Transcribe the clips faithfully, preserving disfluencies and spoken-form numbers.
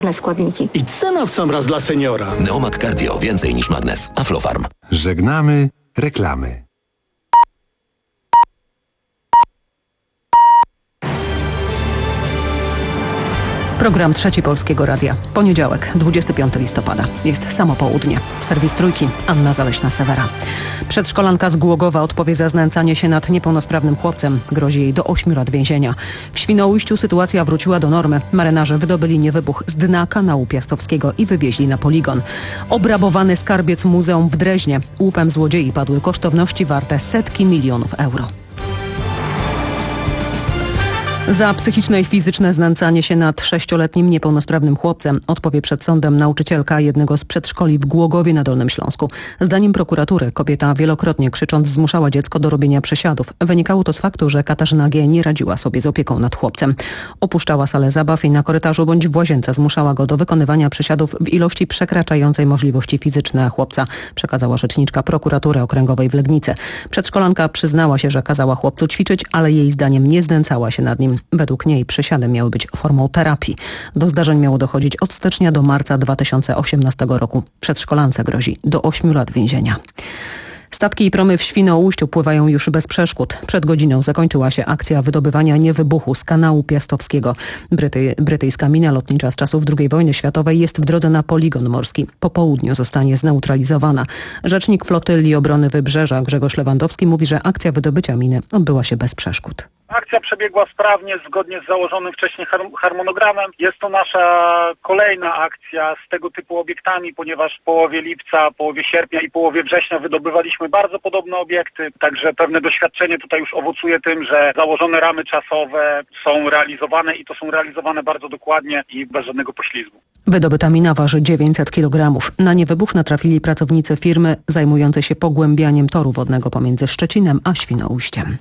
składniki. I cena w sam raz dla seniora. Neomag Cardio. Więcej niż magnes. Aflofarm. Żegnamy reklamy. Program Trzeci Polskiego Radia. Poniedziałek, dwudziestego piątego listopada. Jest samo południe. Serwis Trójki, Anna Zaleśna-Sewera. Przedszkolanka z Głogowa odpowie za znęcanie się nad niepełnosprawnym chłopcem. Grozi jej do ośmiu lat więzienia. W Świnoujściu sytuacja wróciła do normy. Marynarze wydobyli niewybuch z dna kanału Piastowskiego i wywieźli na poligon. Obrabowany skarbiec muzeum w Dreźnie. Łupem złodziei padły kosztowności warte setki milionów euro. Za psychiczne i fizyczne znęcanie się nad sześcioletnim niepełnosprawnym chłopcem odpowie przed sądem nauczycielka jednego z przedszkoli w Głogowie na Dolnym Śląsku. Zdaniem prokuratury kobieta wielokrotnie krzycząc zmuszała dziecko do robienia przysiadów. Wynikało to z faktu, że Katarzyna G. nie radziła sobie z opieką nad chłopcem. Opuszczała salę zabaw i na korytarzu bądź w łazience zmuszała go do wykonywania przysiadów w ilości przekraczającej możliwości fizyczne chłopca, przekazała rzeczniczka prokuratury okręgowej w Legnicy. Przedszkolanka przyznała się, że kazała chłopcu ćwiczyć, ale jej zdaniem nie znęcała się nad nim. Według niej przysiady miały być formą terapii. Do zdarzeń miało dochodzić od stycznia do marca dwa tysiące osiemnastego roku. Przedszkolance grozi do ośmiu lat więzienia. Statki i promy w Świnoujściu pływają już bez przeszkód. Przed godziną zakończyła się akcja wydobywania niewybuchu z kanału Piastowskiego. Bryty, brytyjska mina lotnicza z czasów drugiej wojny światowej jest w drodze na poligon morski. Po południu zostanie zneutralizowana. Rzecznik Flotyli Obrony Wybrzeża Grzegorz Lewandowski mówi, że akcja wydobycia miny odbyła się bez przeszkód. Akcja przebiegła sprawnie, zgodnie z założonym wcześniej harmonogramem. Jest to nasza kolejna akcja z tego typu obiektami, ponieważ w połowie lipca, połowie sierpnia i połowie września wydobywaliśmy bardzo podobne obiekty. Także pewne doświadczenie tutaj już owocuje tym, że założone ramy czasowe są realizowane i to są realizowane bardzo dokładnie i bez żadnego poślizgu. Wydobyta mina waży dziewięćset kilogramów. Na niewybuch natrafili pracownicy firmy zajmującej się pogłębianiem toru wodnego pomiędzy Szczecinem a Świnoujściem.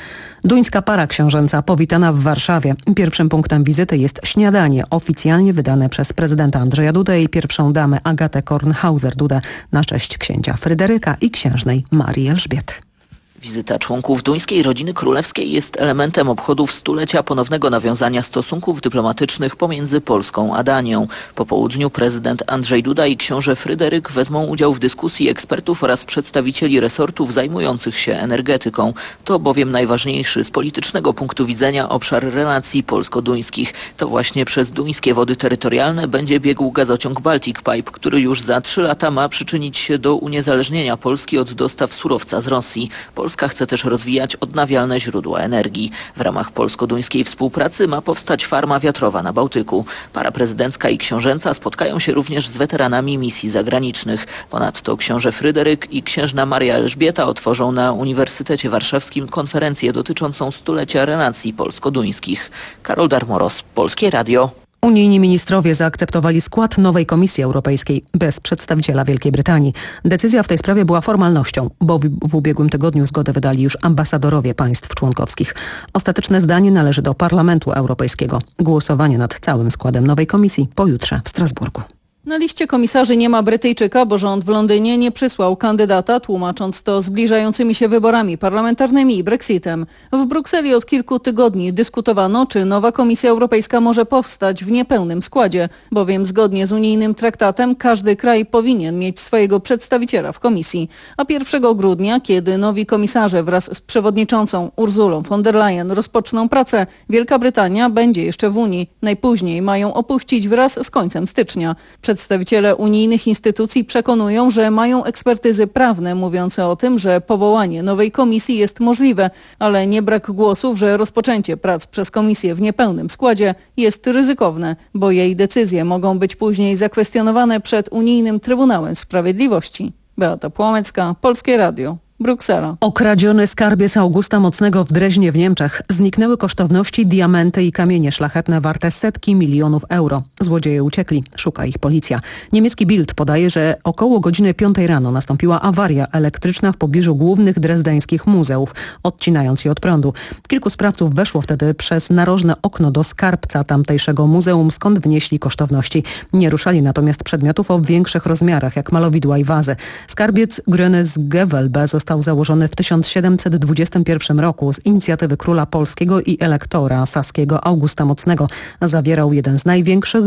Duńska para książęca powitana w Warszawie. Pierwszym punktem wizyty jest śniadanie oficjalnie wydane przez prezydenta Andrzeja Dudę i pierwszą damę Agatę Kornhauser-Dudę na cześć księcia Fryderyka i księżnej Marii Elżbiety. Wizyta członków duńskiej rodziny królewskiej jest elementem obchodów stulecia ponownego nawiązania stosunków dyplomatycznych pomiędzy Polską a Danią. Po południu prezydent Andrzej Duda i książę Fryderyk wezmą udział w dyskusji ekspertów oraz przedstawicieli resortów zajmujących się energetyką. To bowiem najważniejszy z politycznego punktu widzenia obszar relacji polsko-duńskich. To właśnie przez duńskie wody terytorialne będzie biegł gazociąg Baltic Pipe, który już za trzy lata ma przyczynić się do uniezależnienia Polski od dostaw surowca z Rosji. Polska chce też rozwijać odnawialne źródła energii. W ramach polsko-duńskiej współpracy ma powstać farma wiatrowa na Bałtyku. Para prezydencka i książęca spotkają się również z weteranami misji zagranicznych. Ponadto książę Fryderyk i księżna Maria Elżbieta otworzą na Uniwersytecie Warszawskim konferencję dotyczącą stulecia relacji polsko-duńskich. Karol Darmoros, Polskie Radio. Unijni ministrowie zaakceptowali skład nowej Komisji Europejskiej bez przedstawiciela Wielkiej Brytanii. Decyzja w tej sprawie była formalnością, bo w, w ubiegłym tygodniu zgodę wydali już ambasadorowie państw członkowskich. Ostateczne zdanie należy do Parlamentu Europejskiego. Głosowanie nad całym składem nowej komisji pojutrze w Strasburgu. Na liście komisarzy nie ma Brytyjczyka, bo rząd w Londynie nie przysłał kandydata, tłumacząc to zbliżającymi się wyborami parlamentarnymi i Brexitem. W Brukseli od kilku tygodni dyskutowano, czy nowa Komisja Europejska może powstać w niepełnym składzie, bowiem zgodnie z unijnym traktatem każdy kraj powinien mieć swojego przedstawiciela w komisji. A pierwszego grudnia, kiedy nowi komisarze wraz z przewodniczącą Ursulą von der Leyen rozpoczną pracę, Wielka Brytania będzie jeszcze w Unii. Najpóźniej mają opuścić wraz z końcem stycznia. Przedstawiciele unijnych instytucji przekonują, że mają ekspertyzy prawne mówiące o tym, że powołanie nowej komisji jest możliwe, ale nie brak głosów, że rozpoczęcie prac przez komisję w niepełnym składzie jest ryzykowne, bo jej decyzje mogą być później zakwestionowane przed Unijnym Trybunałem Sprawiedliwości. Beata Płomecka, Polskie Radio. Bruksela. Okradziony skarbiec Augusta Mocnego w Dreźnie w Niemczech. Zniknęły kosztowności, diamenty i kamienie szlachetne warte setki milionów euro. Złodzieje uciekli, szuka ich policja. Niemiecki Bild podaje, że około godziny piątej rano nastąpiła awaria elektryczna w pobliżu głównych drezdeńskich muzeów, odcinając je od prądu. Kilku sprawców weszło wtedy przez narożne okno do skarbca tamtejszego muzeum, skąd wnieśli kosztowności. Nie ruszali natomiast przedmiotów o większych rozmiarach, jak malowidła i wazy. Skarbiec Grönes Gewölbe został założony w tysiąc siedemset dwudziestym pierwszym roku z inicjatywy króla polskiego i elektora saskiego Augusta Mocnego. Zawierał jeden z największych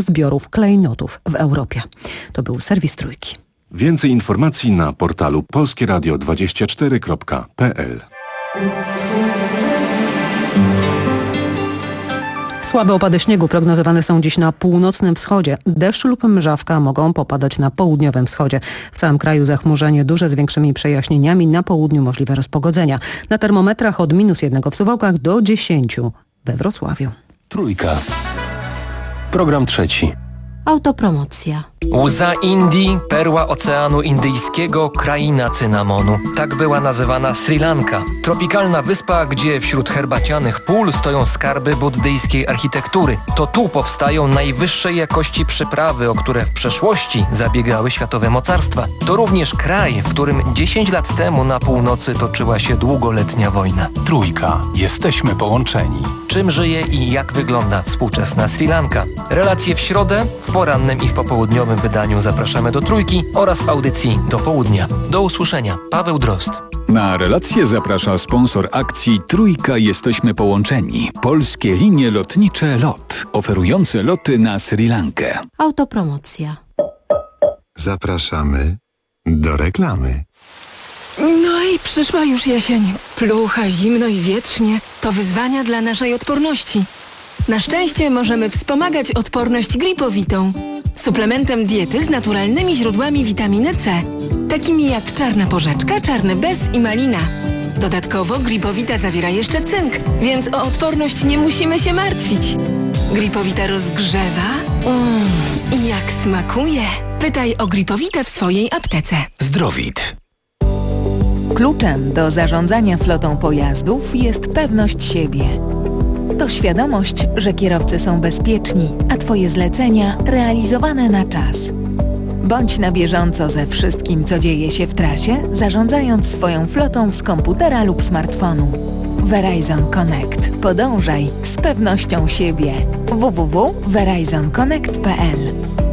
zbiorów klejnotów w Europie. To był serwis Trójki. Więcej informacji na portalu polskie radio dwadzieścia cztery kropka p l. Słabe opady śniegu prognozowane są dziś na północnym wschodzie. Deszcz lub mrzawka mogą popadać na południowym wschodzie. W całym kraju zachmurzenie duże z większymi przejaśnieniami. Na południu możliwe rozpogodzenia. Na termometrach od minus jednego w Suwałkach do dziesięciu we Wrocławiu. Trójka. Program trzeci. Autopromocja. Łza Indii, perła Oceanu Indyjskiego, kraina cynamonu. Tak była nazywana Sri Lanka. Tropikalna wyspa, gdzie wśród herbacianych pól stoją skarby buddyjskiej architektury. To tu powstają najwyższej jakości przyprawy, o które w przeszłości zabiegały światowe mocarstwa. To również kraj, w którym dziesięć lat temu na północy toczyła się długoletnia wojna. Trójka. Jesteśmy połączeni. Czym żyje i jak wygląda współczesna Sri Lanka? Relacje w środę, w porannym i w popołudniowym wydaniu zapraszamy do Trójki oraz w audycji do południa. Do usłyszenia. Paweł Drozd. Na relację zaprasza sponsor akcji Trójka Jesteśmy Połączeni. Polskie linie lotnicze LOT, oferujące loty na Sri Lankę. Autopromocja. Zapraszamy do reklamy. No i przyszła już jesień. Plucha, zimno i wietrznie. To wyzwania dla naszej odporności. Na szczęście możemy wspomagać odporność gripowitą. Suplementem diety z naturalnymi źródłami witaminy C. Takimi jak czarna porzeczka, czarny bez i malina. Dodatkowo gripowita zawiera jeszcze cynk, więc o odporność nie musimy się martwić. Gripowita rozgrzewa. Mmm, i jak smakuje. Pytaj o gripowitę w swojej aptece. Zdrowit. Kluczem do zarządzania flotą pojazdów jest pewność siebie. To świadomość, że kierowcy są bezpieczni, a Twoje zlecenia realizowane na czas. Bądź na bieżąco ze wszystkim, co dzieje się w trasie, zarządzając swoją flotą z komputera lub smartfonu. Verizon Connect. Podążaj z pewnością siebie. w w w kropka verizon connect kropka p l.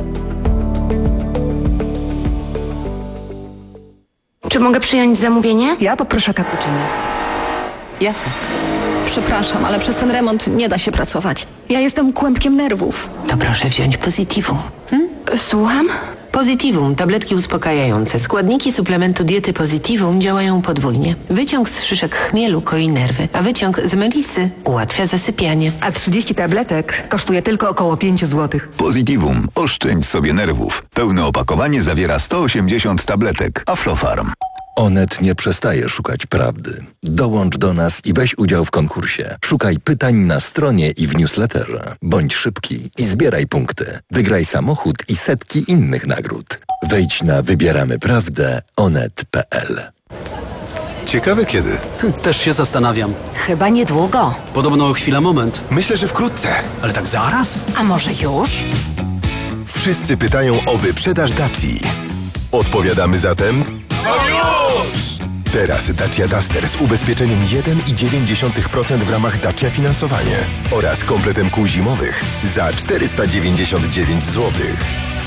Czy mogę przyjąć zamówienie? Ja poproszę cappuccino. Jasne. Przepraszam, ale przez ten remont nie da się pracować. Ja jestem kłębkiem nerwów. To proszę wziąć Positivum. Hmm? Słucham? Positivum, tabletki uspokajające. Składniki suplementu diety Positivum działają podwójnie. Wyciąg z szyszek chmielu koi nerwy, a wyciąg z melisy ułatwia zasypianie. A trzydzieści tabletek kosztuje tylko około pięć złotych. Positivum. Oszczędź sobie nerwów. Pełne opakowanie zawiera sto osiemdziesiąt tabletek. Aflofarm. Onet nie przestaje szukać prawdy. Dołącz do nas i weź udział w konkursie. Szukaj pytań na stronie i w newsletterze. Bądź szybki i zbieraj punkty. Wygraj samochód i setki innych nagród. Wejdź na wybieramy prawdę onet kropka p l. Ciekawe kiedy. Też się zastanawiam. Chyba niedługo. Podobno chwila moment. Myślę, że wkrótce. Ale tak zaraz? A może już? Wszyscy pytają o wyprzedaż Daci. Odpowiadamy zatem... No już! Teraz Dacia Duster z ubezpieczeniem jeden i dziewięć dziesiątych procent w ramach Dacia Finansowanie oraz kompletem kół zimowych za czterysta dziewięćdziesiąt dziewięć złotych.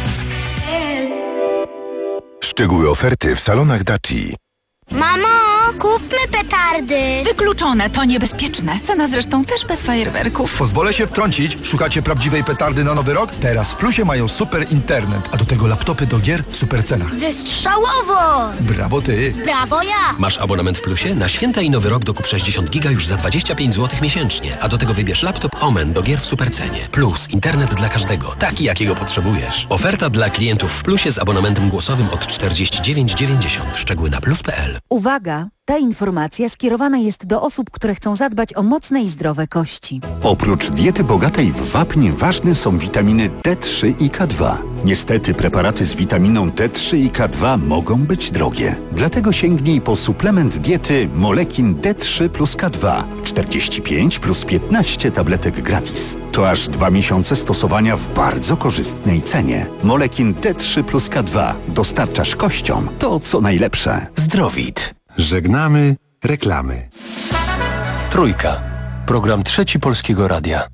Szczegóły oferty w salonach Daci. Mamo, kupmy petardy. Wykluczone, to niebezpieczne. Cena zresztą też bez fajerwerków. Pozwolę się wtrącić. Szukacie prawdziwej petardy na Nowy Rok? Teraz w Plusie mają super internet, a do tego laptopy do gier w super cenach. Wystrzałowo! Brawo ty! Brawo ja! Masz abonament w Plusie? Na święta i Nowy Rok dokup sześćdziesiąt giga już za dwadzieścia pięć złotych miesięcznie, a do tego wybierz laptop Omen do gier w supercenie. Plus, internet dla każdego, taki jakiego potrzebujesz. Oferta dla klientów w Plusie z abonamentem głosowym od czterdzieści dziewięć dziewięćdziesiąt. Szczegóły na plus kropka p l. Uwaga! Ta informacja skierowana jest do osób, które chcą zadbać o mocne i zdrowe kości. Oprócz diety bogatej w wapń ważne są witaminy D trzy i K dwa. Niestety preparaty z witaminą D trzy i K dwa mogą być drogie. Dlatego sięgnij po suplement diety Molekin D trzy plus K dwa. czterdzieści pięć plus piętnaście tabletek gratis. To aż dwa miesiące stosowania w bardzo korzystnej cenie. Molekin D trzy plus K dwa. Dostarczasz kościom to, co najlepsze. Zdrowit. Żegnamy reklamy. Trójka. Program Trzeci Polskiego Radia.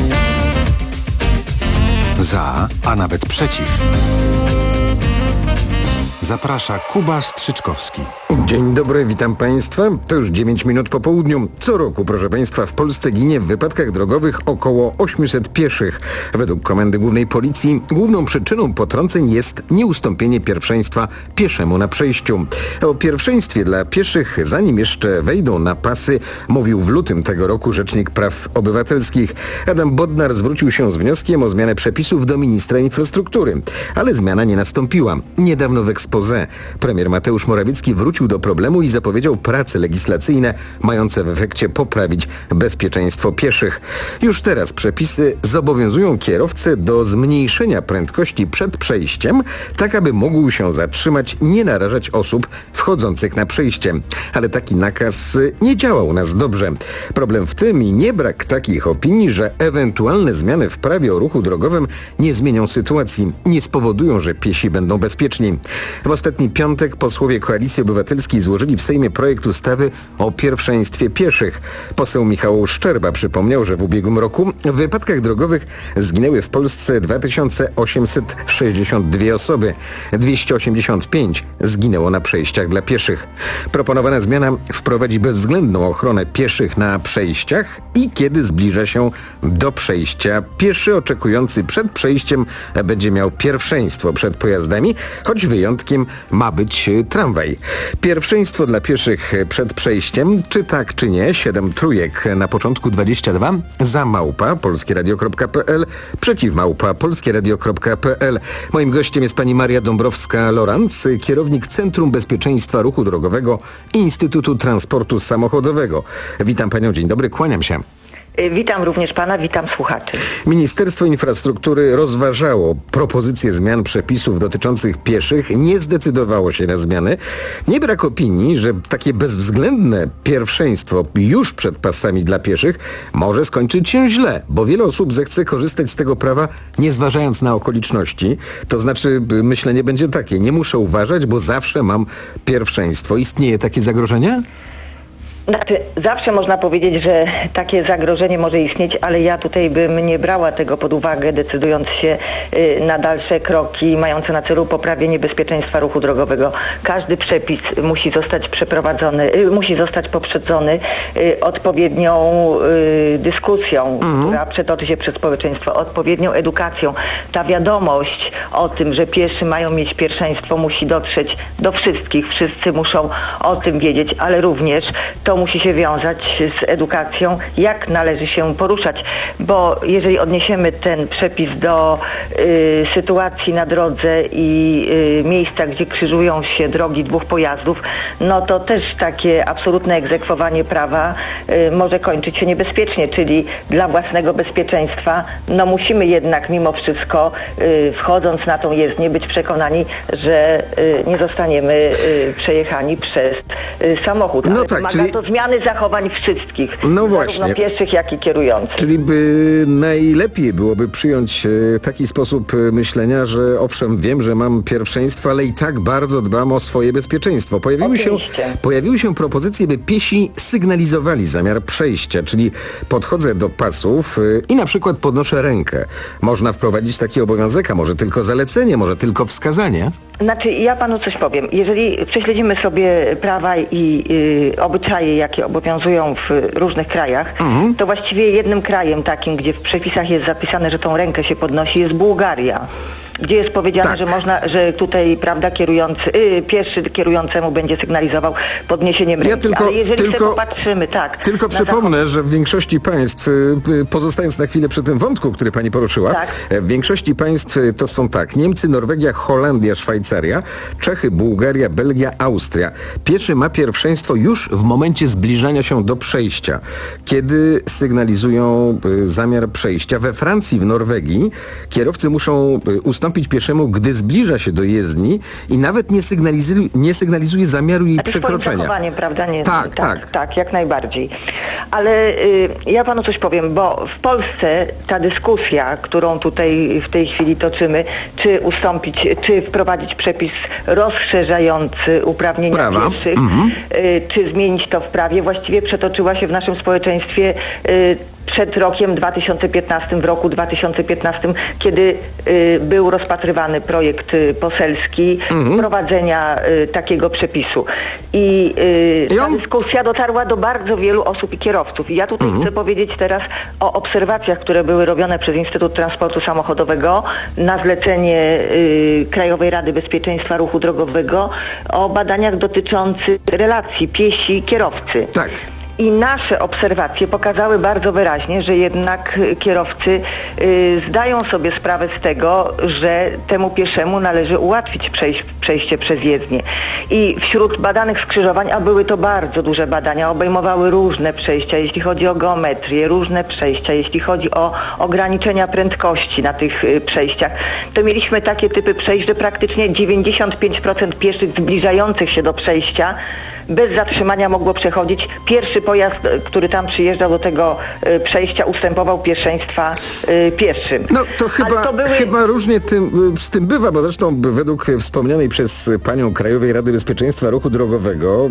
Za, a nawet przeciw. zaprasza Kuba Strzyczkowski. Dzień dobry, witam Państwa. To już dziewięć minut po południu. Co roku, proszę Państwa, w Polsce ginie w wypadkach drogowych około osiemset pieszych. Według Komendy Głównej Policji główną przyczyną potrąceń jest nieustąpienie pierwszeństwa pieszemu na przejściu. O pierwszeństwie dla pieszych, zanim jeszcze wejdą na pasy, mówił w lutym tego roku Rzecznik Praw Obywatelskich. Adam Bodnar zwrócił się z wnioskiem o zmianę przepisów do ministra infrastruktury. Ale zmiana nie nastąpiła. Niedawno w exposé premier Mateusz Morawiecki wrócił do problemu i zapowiedział prace legislacyjne mające w efekcie poprawić bezpieczeństwo pieszych. Już teraz przepisy zobowiązują kierowcę do zmniejszenia prędkości przed przejściem, tak aby mógł się zatrzymać, nie narażać osób wchodzących na przejście. Ale taki nakaz nie działa u nas dobrze. Problem w tym i nie brak takich opinii, że ewentualne zmiany w prawie o ruchu drogowym nie zmienią sytuacji, nie spowodują, że piesi będą bezpieczni. W ostatni piątek posłowie Koalicji Obywatelskiej złożyli w Sejmie projekt ustawy o pierwszeństwie pieszych. Poseł Michał Szczerba przypomniał, że w ubiegłym roku w wypadkach drogowych zginęły w Polsce dwa tysiące osiemset sześćdziesiąt dwie osoby. dwieście osiemdziesiąt pięć zginęło na przejściach dla pieszych. Proponowana zmiana wprowadzi bezwzględną ochronę pieszych na przejściach i kiedy zbliża się do przejścia, pieszy oczekujący przed przejściem będzie miał pierwszeństwo przed pojazdami, choć wyjątkiem ma być tramwaj. Pierwszeństwo dla pieszych przed przejściem, czy tak, czy nie, siedem trójek na początku dwadzieścia dwa, za małpa polskieradio kropka p l, przeciw małpa polskieradio kropka p l. Moim gościem jest pani Maria Dąbrowska-Lorenz, kierownik Centrum Bezpieczeństwa Ruchu Drogowego Instytutu Transportu Samochodowego. Witam panią, dzień dobry, kłaniam się. Witam również pana, witam słuchaczy. Ministerstwo Infrastruktury rozważało propozycje zmian przepisów dotyczących pieszych, nie zdecydowało się na zmiany. Nie brak opinii, że takie bezwzględne pierwszeństwo już przed pasami dla pieszych może skończyć się źle, bo wiele osób zechce korzystać z tego prawa, nie zważając na okoliczności. To znaczy myślenie będzie takie: nie muszę uważać, bo zawsze mam pierwszeństwo. Istnieje takie zagrożenie? Znaczy, zawsze można powiedzieć, że takie zagrożenie może istnieć, ale ja tutaj bym nie brała tego pod uwagę, decydując się y, na dalsze kroki mające na celu poprawienie bezpieczeństwa ruchu drogowego. Każdy przepis musi zostać przeprowadzony, y, musi zostać poprzedzony y, odpowiednią y, dyskusją, mhm. która przetoczy się przez społeczeństwo, odpowiednią edukacją. Ta wiadomość o tym, że piesi mają mieć pierwszeństwo, musi dotrzeć do wszystkich. Wszyscy muszą o tym wiedzieć, ale również to musi się wiązać z edukacją, jak należy się poruszać, bo jeżeli odniesiemy ten przepis do y, sytuacji na drodze i y, miejsca, gdzie krzyżują się drogi dwóch pojazdów, no to też takie absolutne egzekwowanie prawa y, może kończyć się niebezpiecznie, czyli dla własnego bezpieczeństwa, no musimy jednak mimo wszystko, y, wchodząc na tą jezdnię, być przekonani, że y, nie zostaniemy y, przejechani przez y, samochód. No ale tak, wymaga czyli... to zmiany zachowań wszystkich, no zarówno właśnie. pieszych, jak i kierujących. Czyli by najlepiej byłoby przyjąć e, taki sposób e, myślenia, że owszem, wiem, że mam pierwszeństwo, ale i tak bardzo dbam o swoje bezpieczeństwo. Pojawiły się, pojawiły się propozycje, by piesi sygnalizowali zamiar przejścia, czyli podchodzę do pasów e, i na przykład podnoszę rękę. Można wprowadzić taki obowiązek, a może tylko zalecenie, może tylko wskazanie? Znaczy, ja panu coś powiem. Jeżeli prześledzimy sobie prawa i y, obyczaje, jakie obowiązują w różnych krajach, mhm. to właściwie jednym krajem takim, gdzie w przepisach jest zapisane, że tą rękę się podnosi, jest Bułgaria. Gdzie jest powiedziane, tak. że można, że tutaj, prawda, kierujący, yy, pieszy kierującemu będzie sygnalizował podniesieniem ręki. Ja tylko, ale jeżeli tylko, sobie popatrzymy, tak. Tylko przypomnę, zachod... że w większości państw, yy, pozostając na chwilę przy tym wątku, który pani poruszyła, tak. w większości państw to są tak: Niemcy, Norwegia, Holandia, Szwajcaria, Czechy, Bułgaria, Belgia, Austria. Pieszy ma pierwszeństwo już w momencie zbliżania się do przejścia, kiedy sygnalizują yy, zamiar przejścia. We Francji, w Norwegii kierowcy muszą yy, ustąpić pieszemu, gdy zbliża się do jezdni i nawet nie sygnalizuje, nie sygnalizuje zamiaru jej przekroczenia. Zachowaniem, prawda? Nie, tak, tak, tak. Tak, jak najbardziej. Ale y, ja panu coś powiem, bo w Polsce ta dyskusja, którą tutaj w tej chwili toczymy, czy ustąpić, czy wprowadzić przepis rozszerzający uprawnienia Prawa. pieszych, mhm. y, czy zmienić to w prawie, właściwie przetoczyła się w naszym społeczeństwie y, przed rokiem dwa tysiące piętnastym, w roku dwa tysiące piętnastym, kiedy y, był rozpatrywany projekt y, poselski mhm. wprowadzenia y, takiego przepisu. I y, ta dyskusja dotarła do bardzo wielu osób i kierowców. I ja tutaj mhm. chcę powiedzieć teraz o obserwacjach, które były robione przez Instytut Transportu Samochodowego na zlecenie y, Krajowej Rady Bezpieczeństwa Ruchu Drogowego o badaniach dotyczących relacji piesi-kierowcy. Tak. I nasze obserwacje pokazały bardzo wyraźnie, że jednak kierowcy y, zdają sobie sprawę z tego, że temu pieszemu należy ułatwić przejść, przejście przez jezdnię. I wśród badanych skrzyżowań, a były to bardzo duże badania, obejmowały różne przejścia, jeśli chodzi o geometrię, różne przejścia, jeśli chodzi o ograniczenia prędkości na tych y, przejściach, to mieliśmy takie typy przejść, że praktycznie dziewięćdziesiąt pięć procent pieszych zbliżających się do przejścia bez zatrzymania mogło przechodzić. Pierwszy pojazd, który tam przyjeżdżał do tego y, przejścia, ustępował pierwszeństwa y, pieszym. No to chyba, to były... chyba różnie tym, z tym bywa, bo zresztą według wspomnianej przez panią Krajowej Rady Bezpieczeństwa Ruchu Drogowego,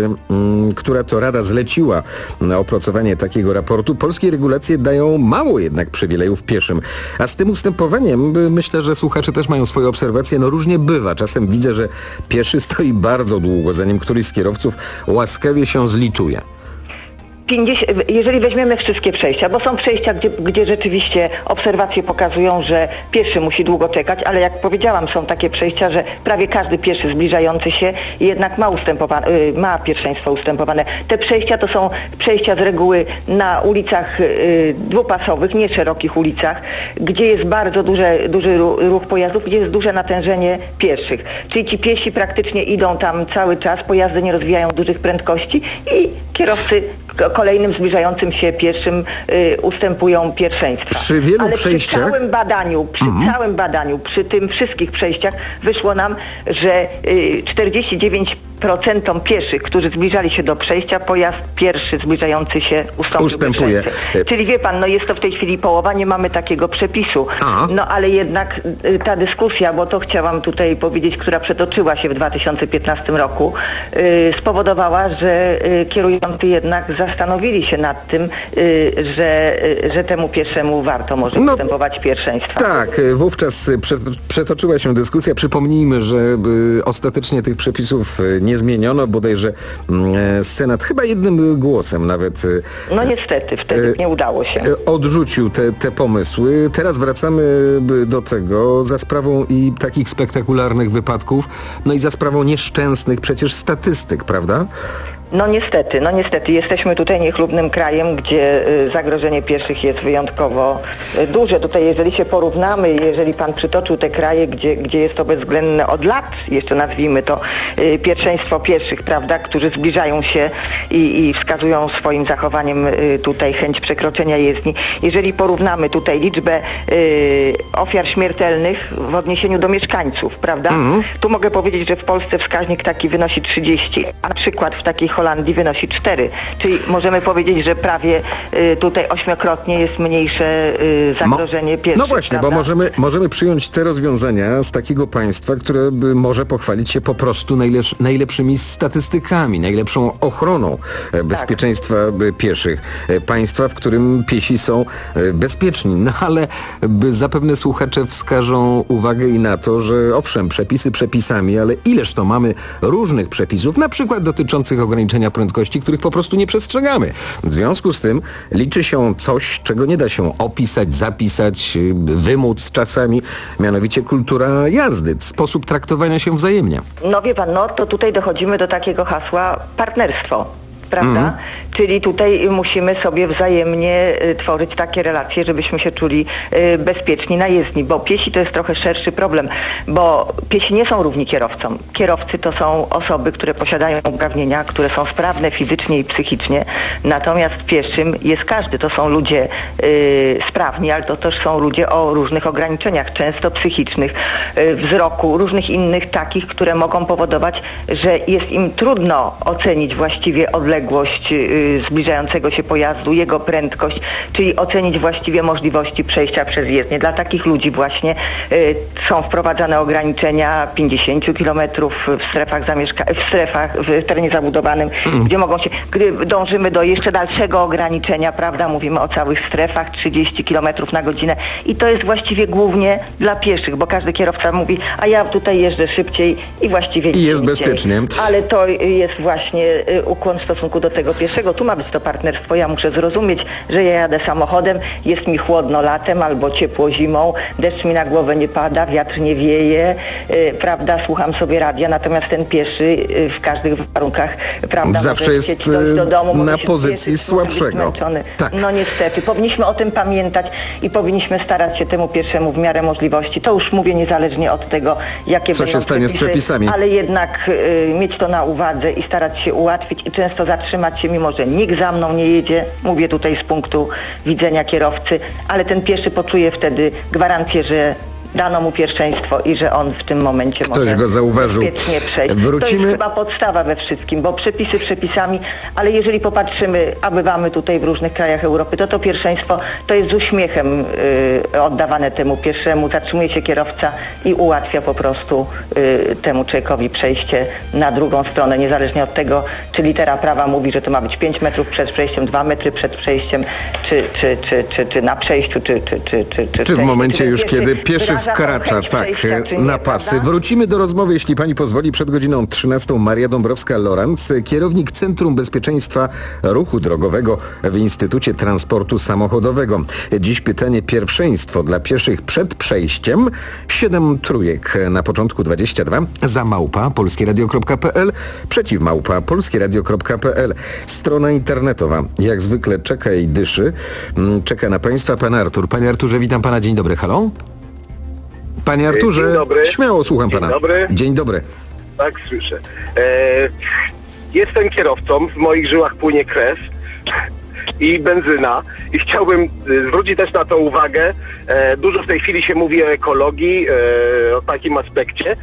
y, y, która to rada zleciła na opracowanie takiego raportu, polskie regulacje dają mało jednak przywilejów pieszym. A z tym ustępowaniem y, myślę, że słuchacze też mają swoje obserwacje. No różnie bywa. Czasem widzę, że pieszy stoi bardzo długo, zanim któryś z kierowców łaskawie się zliczuje. pięćdziesiąt, jeżeli weźmiemy wszystkie przejścia, bo są przejścia, gdzie, gdzie rzeczywiście obserwacje pokazują, że pieszy musi długo czekać, ale jak powiedziałam, są takie przejścia, że prawie każdy pieszy zbliżający się jednak ma, ustępowane, ma pierwszeństwo ustępowane. Te przejścia to są przejścia z reguły na ulicach dwupasowych, nie szerokich ulicach, gdzie jest bardzo duże, duży ruch pojazdów, gdzie jest duże natężenie pieszych. Czyli ci piesi praktycznie idą tam cały czas, pojazdy nie rozwijają dużych prędkości i kierowcy kolejnym zbliżającym się pieszym y, ustępują pierwszeństwa. Przy wielu Ale przejściach... przy całym badaniu, przy mhm. całym badaniu, przy tym wszystkich przejściach wyszło nam, że y, czterdzieści dziewięć procent pieszych, którzy zbliżali się do przejścia, pojazd pierwszy zbliżający się ustąpił ustępuje. Czyli wie pan, no jest to w tej chwili połowa, nie mamy takiego przepisu. Aha. No ale jednak y, ta dyskusja, bo to chciałam tutaj powiedzieć, która przetoczyła się w dwa tysiące piętnastym roku, y, spowodowała, że y, kierujący jednak zastanowili się nad tym, y, że, y, że temu pieszemu warto może no, ustępować pierwszeństwa. Tak, wówczas przetoczyła się dyskusja. Przypomnijmy, że y, ostatecznie tych przepisów nie zmieniono, bodajże y, Senat chyba jednym głosem nawet... Y, no niestety, wtedy y, nie udało się. Y, odrzucił te, te pomysły. Teraz wracamy do tego za sprawą i takich spektakularnych wypadków, no i za sprawą nieszczęsnych przecież statystyk, prawda? No niestety, no niestety. Jesteśmy tutaj niechlubnym krajem, gdzie y, zagrożenie pieszych jest wyjątkowo y, duże. Tutaj jeżeli się porównamy, jeżeli pan przytoczył te kraje, gdzie, gdzie jest to bezwzględne od lat, jeszcze nazwijmy to, y, pierwszeństwo pieszych, prawda, którzy zbliżają się i, i wskazują swoim zachowaniem y, tutaj chęć przekroczenia jezdni. Jeżeli porównamy tutaj liczbę y, ofiar śmiertelnych w odniesieniu do mieszkańców, prawda, mhm. tu mogę powiedzieć, że w Polsce wskaźnik taki wynosi trzydzieści, a na przykład w takiej Holandii wynosi cztery, czyli możemy powiedzieć, że prawie y, tutaj ośmiokrotnie jest mniejsze y, zagrożenie pieszych. No właśnie, prawda? Bo możemy, możemy przyjąć te rozwiązania z takiego państwa, które by może pochwalić się po prostu najlepsz, najlepszymi statystykami, najlepszą ochroną bezpieczeństwa tak. pieszych. Państwa, w którym piesi są bezpieczni. No ale zapewne słuchacze wskażą uwagę i na to, że owszem, przepisy przepisami, ale ileż to mamy różnych przepisów, na przykład dotyczących ograniczenia prędkości, których po prostu nie przestrzegamy. W związku z tym liczy się coś, czego nie da się opisać, zapisać, wymóc czasami, mianowicie kultura jazdy, sposób traktowania się wzajemnie. No wie pan, no to tutaj dochodzimy do takiego hasła partnerstwo. Prawda? Mm. Czyli tutaj musimy sobie wzajemnie y, tworzyć takie relacje, żebyśmy się czuli y, bezpieczni na jezdni, bo piesi to jest trochę szerszy problem, bo piesi nie są równi kierowcom. Kierowcy to są osoby, które posiadają uprawnienia, które są sprawne fizycznie i psychicznie, natomiast pieszym jest każdy. To są ludzie y, sprawni, ale to też są ludzie o różnych ograniczeniach, często psychicznych, y, wzroku, różnych innych takich, które mogą powodować, że jest im trudno ocenić właściwie odległość odległość y, zbliżającego się pojazdu, jego prędkość, czyli ocenić właściwie możliwości przejścia przez jezdnię. Dla takich ludzi właśnie y, są wprowadzane ograniczenia pięćdziesiąt kilometrów w strefach zamieszka- w strefach, w terenie zabudowanym, mm. gdzie mogą się, gdy dążymy do jeszcze dalszego ograniczenia, prawda, mówimy o całych strefach, trzydzieści kilometrów na godzinę i to jest właściwie głównie dla pieszych, bo każdy kierowca mówi, a ja tutaj jeżdżę szybciej i właściwie I jest bezpiecznie. Ale to jest właśnie ukłon w stosunku do tego pieszego. Tu ma być to partnerstwo. Ja muszę zrozumieć, że ja jadę samochodem, jest mi chłodno latem albo ciepło zimą, deszcz mi na głowę nie pada, wiatr nie wieje, yy, prawda, słucham sobie radia, natomiast ten pieszy yy, w każdych warunkach, prawda, zawsze może jest chcieć dojść do domu, na się pozycji spieszyć, słabszego. Tak. No niestety. Powinniśmy o tym pamiętać i powinniśmy starać się temu pieszemu w miarę możliwości. To już mówię niezależnie od tego, jakie Co będą się stanie przepisy, z przepisami. ale jednak y, mieć to na uwadze i starać się ułatwić i często zatrzymać się, mimo że nikt za mną nie jedzie, mówię tutaj z punktu widzenia kierowcy, ale ten pieszy poczuje wtedy gwarancję, że dano mu pierwszeństwo i że on w tym momencie Ktoś może go zauważył. bezpiecznie przejść. Wrócimy... To jest chyba podstawa we wszystkim, bo przepisy przepisami, ale jeżeli popatrzymy, a bywamy tutaj w różnych krajach Europy, to to pierwszeństwo to jest z uśmiechem y, oddawane temu pieszemu, zatrzymuje się kierowca i ułatwia po prostu y, temu człowiekowi przejście na drugą stronę, niezależnie od tego, czy litera prawa mówi, że to ma być pięć metrów przed przejściem, dwa metry przed przejściem, czy, czy, czy, czy, czy na przejściu, czy... Czy, czy, czy, czy, czy w momencie czy już, kiedy pieszy wkracza tak na pasy. Prawda? Wrócimy do rozmowy, jeśli pani pozwoli, przed godziną trzynastą. Maria Dąbrowska-Lorenz, kierownik Centrum Bezpieczeństwa Ruchu Drogowego w Instytucie Transportu Samochodowego. Dziś pytanie pierwszeństwo dla pieszych przed przejściem. Siedem trójek na początku dwadzieścia dwa, za małpa polskieradio kropka p l, przeciw małpa polskieradio kropka p l. Strona internetowa jak zwykle czeka i dyszy. Czeka na państwa pan Artur. Panie Arturze, witam pana, dzień dobry, halo? Panie Arturze, dzień dobry. Śmiało słucham dzień pana. Dobry. Dzień dobry. Tak, słyszę. E, jestem kierowcą, w moich żyłach płynie krew i benzyna i chciałbym zwrócić też na to uwagę. E, dużo w tej chwili się mówi o ekologii, e, o takim aspekcie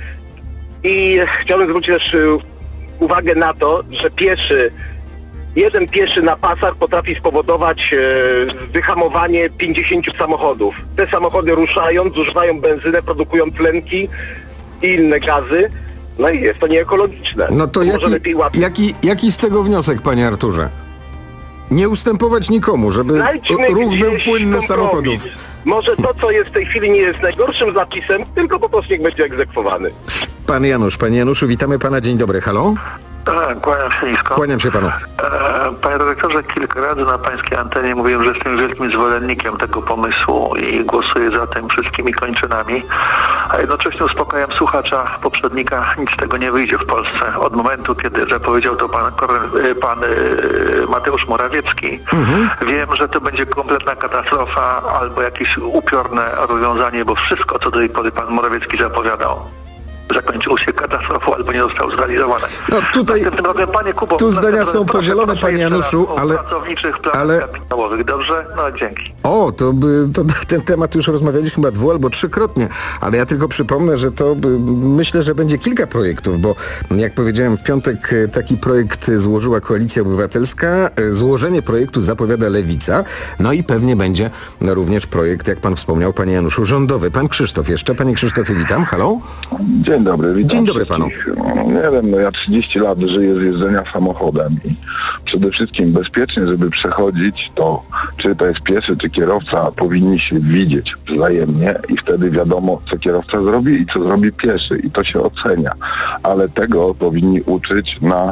i chciałbym zwrócić też uwagę na to, że pieszy Jeden pieszy na pasach potrafi spowodować e, wyhamowanie pięćdziesięciu samochodów. Te samochody ruszają, zużywają benzynę, produkują tlenki i inne gazy. No i jest to nieekologiczne. No to jaki, jaki, jaki z tego wniosek, panie Arturze? Nie ustępować nikomu, żeby Znajdźmy ruch był płynny kompromis. samochodów. Może to, co jest w tej chwili, nie jest najgorszym zapisem, tylko po prostu niech będzie egzekwowany. Pan Janusz, panie Januszu, witamy pana, dzień dobry, halo? Tak, kłaniam się nisko. Kłaniam się panu. E, panie redaktorze, kilka razy na pańskiej antenie mówiłem, że jestem wielkim zwolennikiem tego pomysłu i głosuję za tym wszystkimi kończynami, a jednocześnie uspokajam słuchacza poprzednika, nic z tego nie wyjdzie w Polsce. Od momentu, kiedy zapowiedział to pan, pan Mateusz Morawiecki, mhm. wiem, że to będzie kompletna katastrofa albo jakieś upiorne rozwiązanie, bo wszystko, co do tej pory pan Morawiecki zapowiadał, zakończyło się katastrofą albo nie zostało zrealizowane. No tutaj, drogę, panie Kubo, tu zdania są proszę, podzielone, proszę panie Januszu, ale... pracowniczych planach ale... kapitałowych, dobrze? No dzięki. O, to, by, to ten temat już rozmawialiśmy chyba dwu albo trzykrotnie, ale ja tylko przypomnę, że to by, myślę, że będzie kilka projektów, bo jak powiedziałem, w piątek taki projekt złożyła Koalicja Obywatelska, złożenie projektu zapowiada Lewica, no i pewnie będzie również projekt, jak pan wspomniał, panie Januszu, rządowy. Pan Krzysztof jeszcze. Panie Krzysztofie, witam. Halo? Dzień dobry, witam. Dzień dobry panu. No, nie wiem, no ja trzydzieści lat żyję z jeżdżenia samochodem i przede wszystkim bezpiecznie, żeby przechodzić, to czy to jest pieszy, czy kierowca, powinni się widzieć wzajemnie i wtedy wiadomo, co kierowca zrobi i co zrobi pieszy i to się ocenia. Ale tego powinni uczyć na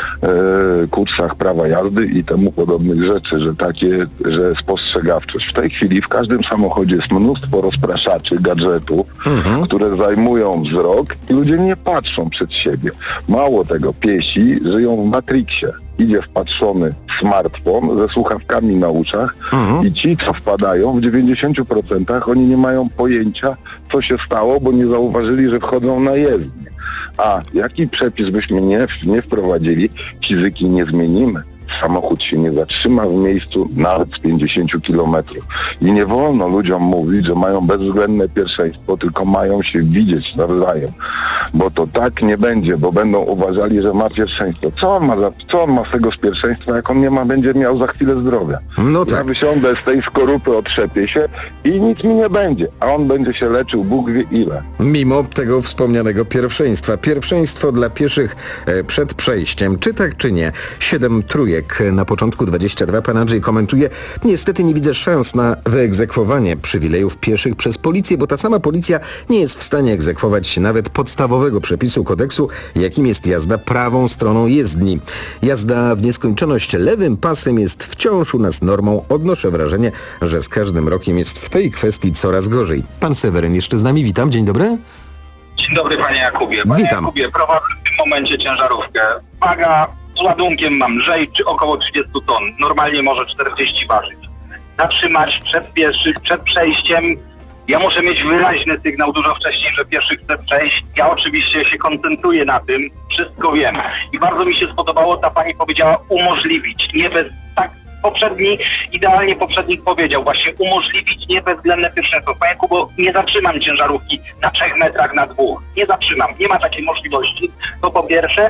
e, kursach prawa jazdy i temu podobnych rzeczy, że takie, że spostrzegawczość. W tej chwili w każdym samochodzie jest mnóstwo rozpraszaczy, gadżetów, mhm. które zajmują wzrok i ludzie nie patrzą przed siebie. Mało tego, piesi żyją w Matrixie. Idzie wpatrzony smartfon ze słuchawkami na uszach mhm. i ci, co wpadają, w dziewięćdziesięciu procentach oni nie mają pojęcia, co się stało, bo nie zauważyli, że wchodzą na jezdnię. A jaki przepis byśmy nie, nie wprowadzili, fizyki nie zmienimy. Samochód się nie zatrzyma w miejscu nawet z pięćdziesięciu kilometrów. I nie wolno ludziom mówić, że mają bezwzględne pierwszeństwo, tylko mają się widzieć nawzajem. bo to tak nie będzie, bo będą uważali, że ma pierwszeństwo. Co on ma, za, co on ma z tego pierwszeństwa, jak on nie ma, będzie miał za chwilę zdrowia? No tak. Ja wysiądę z tej skorupy, otrzepię się i nic mi nie będzie, a on będzie się leczył, Bóg wie ile. Mimo tego wspomnianego pierwszeństwa. Pierwszeństwo dla pieszych e, przed przejściem. Czy tak, czy nie? Siedem trójek na początku dwadzieścia dwa. Pan Andrzej komentuje. Niestety nie widzę szans na wyegzekwowanie przywilejów pieszych przez policję, bo ta sama policja nie jest w stanie egzekwować nawet podstawowego przepisu kodeksu, jakim jest jazda prawą stroną jezdni. Jazda w nieskończoność lewym pasem jest wciąż u nas normą. Odnoszę wrażenie, że z każdym rokiem jest w tej kwestii coraz gorzej. Pan Seweryn jeszcze z nami. Witam. Dzień dobry. Dzień dobry, panie Jakubie. Panie Witam. Jakubie, prowadzę w tym momencie ciężarówkę. Waga z ładunkiem mam lżej, czy około trzydzieści ton. Normalnie może czterdzieści ważyć. Zatrzymać przed pieszych, przed przejściem. Ja muszę mieć wyraźny sygnał dużo wcześniej, że pieszy chce przejść. Ja oczywiście się koncentruję na tym, wszystko wiem. I bardzo mi się spodobało, ta pani powiedziała umożliwić, nie bez... tak poprzedni, idealnie poprzednik powiedział właśnie umożliwić niebezwzględne pierwszeństwo. Panie Kubo, nie zatrzymam ciężarówki na trzech metrach, na dwóch. Nie zatrzymam, nie ma takiej możliwości. To po pierwsze.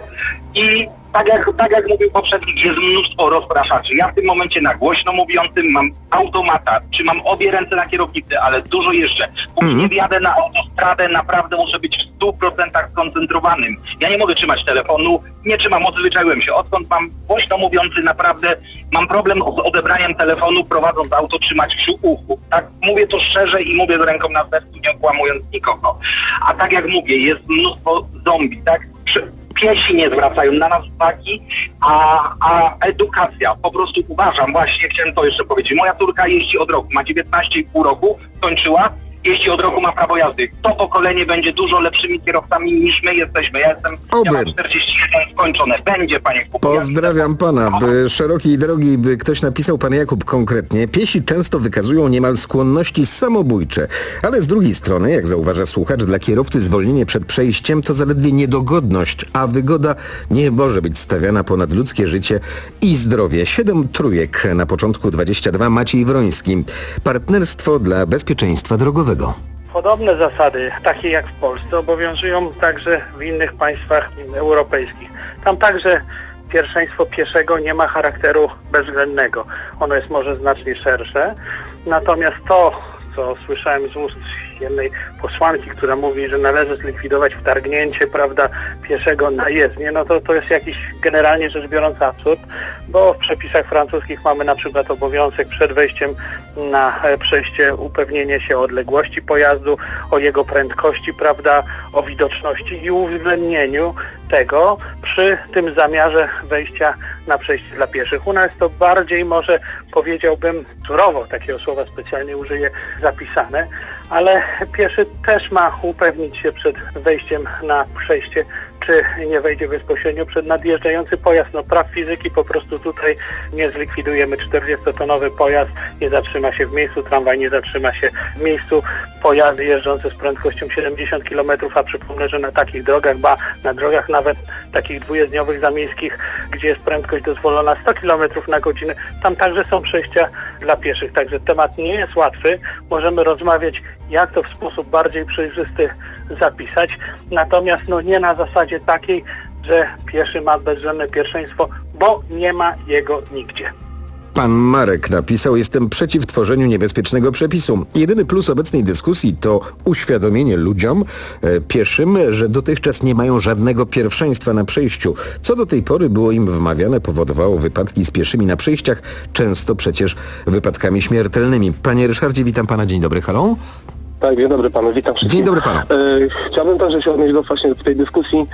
I tak jak, tak jak mówił poprzednik, jest mnóstwo rozpraszaczy. Ja w tym momencie na głośno mówiącym mam automata, czy mam obie ręce na kierownicy, ale dużo jeszcze. Póki mm. nie wjadę na autostradę, naprawdę muszę być w stu procentach skoncentrowanym. Ja nie mogę trzymać telefonu, nie trzymam, odzwyczaiłem się. Odkąd mam głośno mówiący, naprawdę mam problem z odebraniem telefonu, prowadząc auto, trzymać przy uchu. Tak, mówię to szczerze i mówię z ręką na sercu, nie okłamując nikogo. A tak jak mówię, jest mnóstwo zombie, tak? Przy... Piesi nie zwracają na nas uwagi, a, a edukacja, po prostu uważam, właśnie chciałem to jeszcze powiedzieć, moja córka jeździ od roku, ma dziewiętnaście i pół roku, skończyła, jeździ od roku, ma prawo jazdy. To pokolenie będzie dużo lepszymi kierowcami niż my jesteśmy. Ja jestem, ja mam czterdzieści jeden skończone. Będzie, panie Kubu. Pozdrawiam pana. By szerokiej drogi, by ktoś napisał, pan Jakub konkretnie, piesi często wykazują niemal skłonności samobójcze. Ale z drugiej strony, jak zauważa słuchacz, dla kierowcy zwolnienie przed przejściem to zaledwie niedogodność, a wygoda nie może być stawiana ponad ludzkie życie i zdrowie. Siedem trójek na początku dwadzieścia dwa. Maciej Wroński. Partnerstwo dla bezpieczeństwa drogowego. Podobne zasady, takie jak w Polsce, obowiązują także w innych państwach europejskich. Tam także pierwszeństwo pieszego nie ma charakteru bezwzględnego. Ono jest może znacznie szersze. Natomiast to, co słyszałem z ust jednej posłanki, która mówi, że należy zlikwidować wtargnięcie, prawda, pieszego na jezdnię, no to to jest jakiś generalnie rzecz biorąc absurd, bo w przepisach francuskich mamy na przykład obowiązek przed wejściem na przejście upewnienie się o odległości pojazdu, o jego prędkości, prawda, o widoczności i uwzględnieniu tego przy tym zamiarze wejścia na przejście dla pieszych. U nas to bardziej może, powiedziałbym, surowo, takiego słowa specjalnie użyję, zapisane, ale pieszy też ma upewnić się przed wejściem na przejście, czy nie wejdzie bezpośrednio przed nadjeżdżający pojazd. No praw fizyki po prostu tutaj nie zlikwidujemy. czterdziestotonowy pojazd nie zatrzyma się w miejscu, tramwaj nie zatrzyma się w miejscu, pojazdy jeżdżące z prędkością siedemdziesiąt kilometrów, a przypomnę, że na takich drogach, ba na drogach nawet takich dwujezdniowych zamiejskich, gdzie jest prędkość dozwolona sto kilometrów na godzinę, tam także są przejścia dla pieszych. Także temat nie jest łatwy. Możemy rozmawiać, jak to w sposób bardziej przejrzysty zapisać, natomiast no nie na zasadzie takiej, że pieszy ma bezwzględne pierwszeństwo, bo nie ma jego nigdzie. Pan Marek napisał, jestem przeciw tworzeniu niebezpiecznego przepisu. Jedyny plus obecnej dyskusji to uświadomienie ludziom, e, pieszym, że dotychczas nie mają żadnego pierwszeństwa na przejściu. Co do tej pory było im wmawiane, powodowało wypadki z pieszymi na przejściach, często przecież wypadkami śmiertelnymi. Panie Ryszardzie, witam pana, dzień dobry, halo. Tak, dzień dobry panu, witam wszystkich. Dzień dobry panu. E, chciałbym także się odnieść do właśnie w tej dyskusji.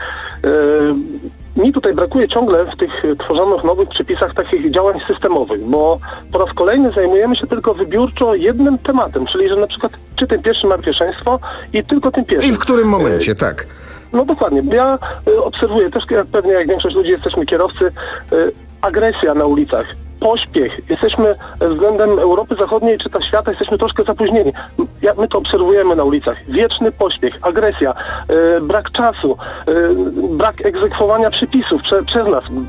E, mi tutaj brakuje ciągle w tych tworzonych nowych przepisach takich działań systemowych, bo po raz kolejny zajmujemy się tylko wybiórczo jednym tematem, czyli że na przykład czy ten pieszy ma pierwszeństwo i tylko tym pierwszym. I w którym momencie, e, tak. No dokładnie. Ja e, obserwuję też, jak pewnie jak większość ludzi jesteśmy kierowcy, e, agresja na ulicach. Pośpiech. Jesteśmy względem Europy Zachodniej czy też świata, jesteśmy troszkę zapóźnieni. Ja, my to obserwujemy na ulicach. Wieczny pośpiech, agresja, yy, brak czasu, yy, brak egzekwowania przepisów prze, przez nas w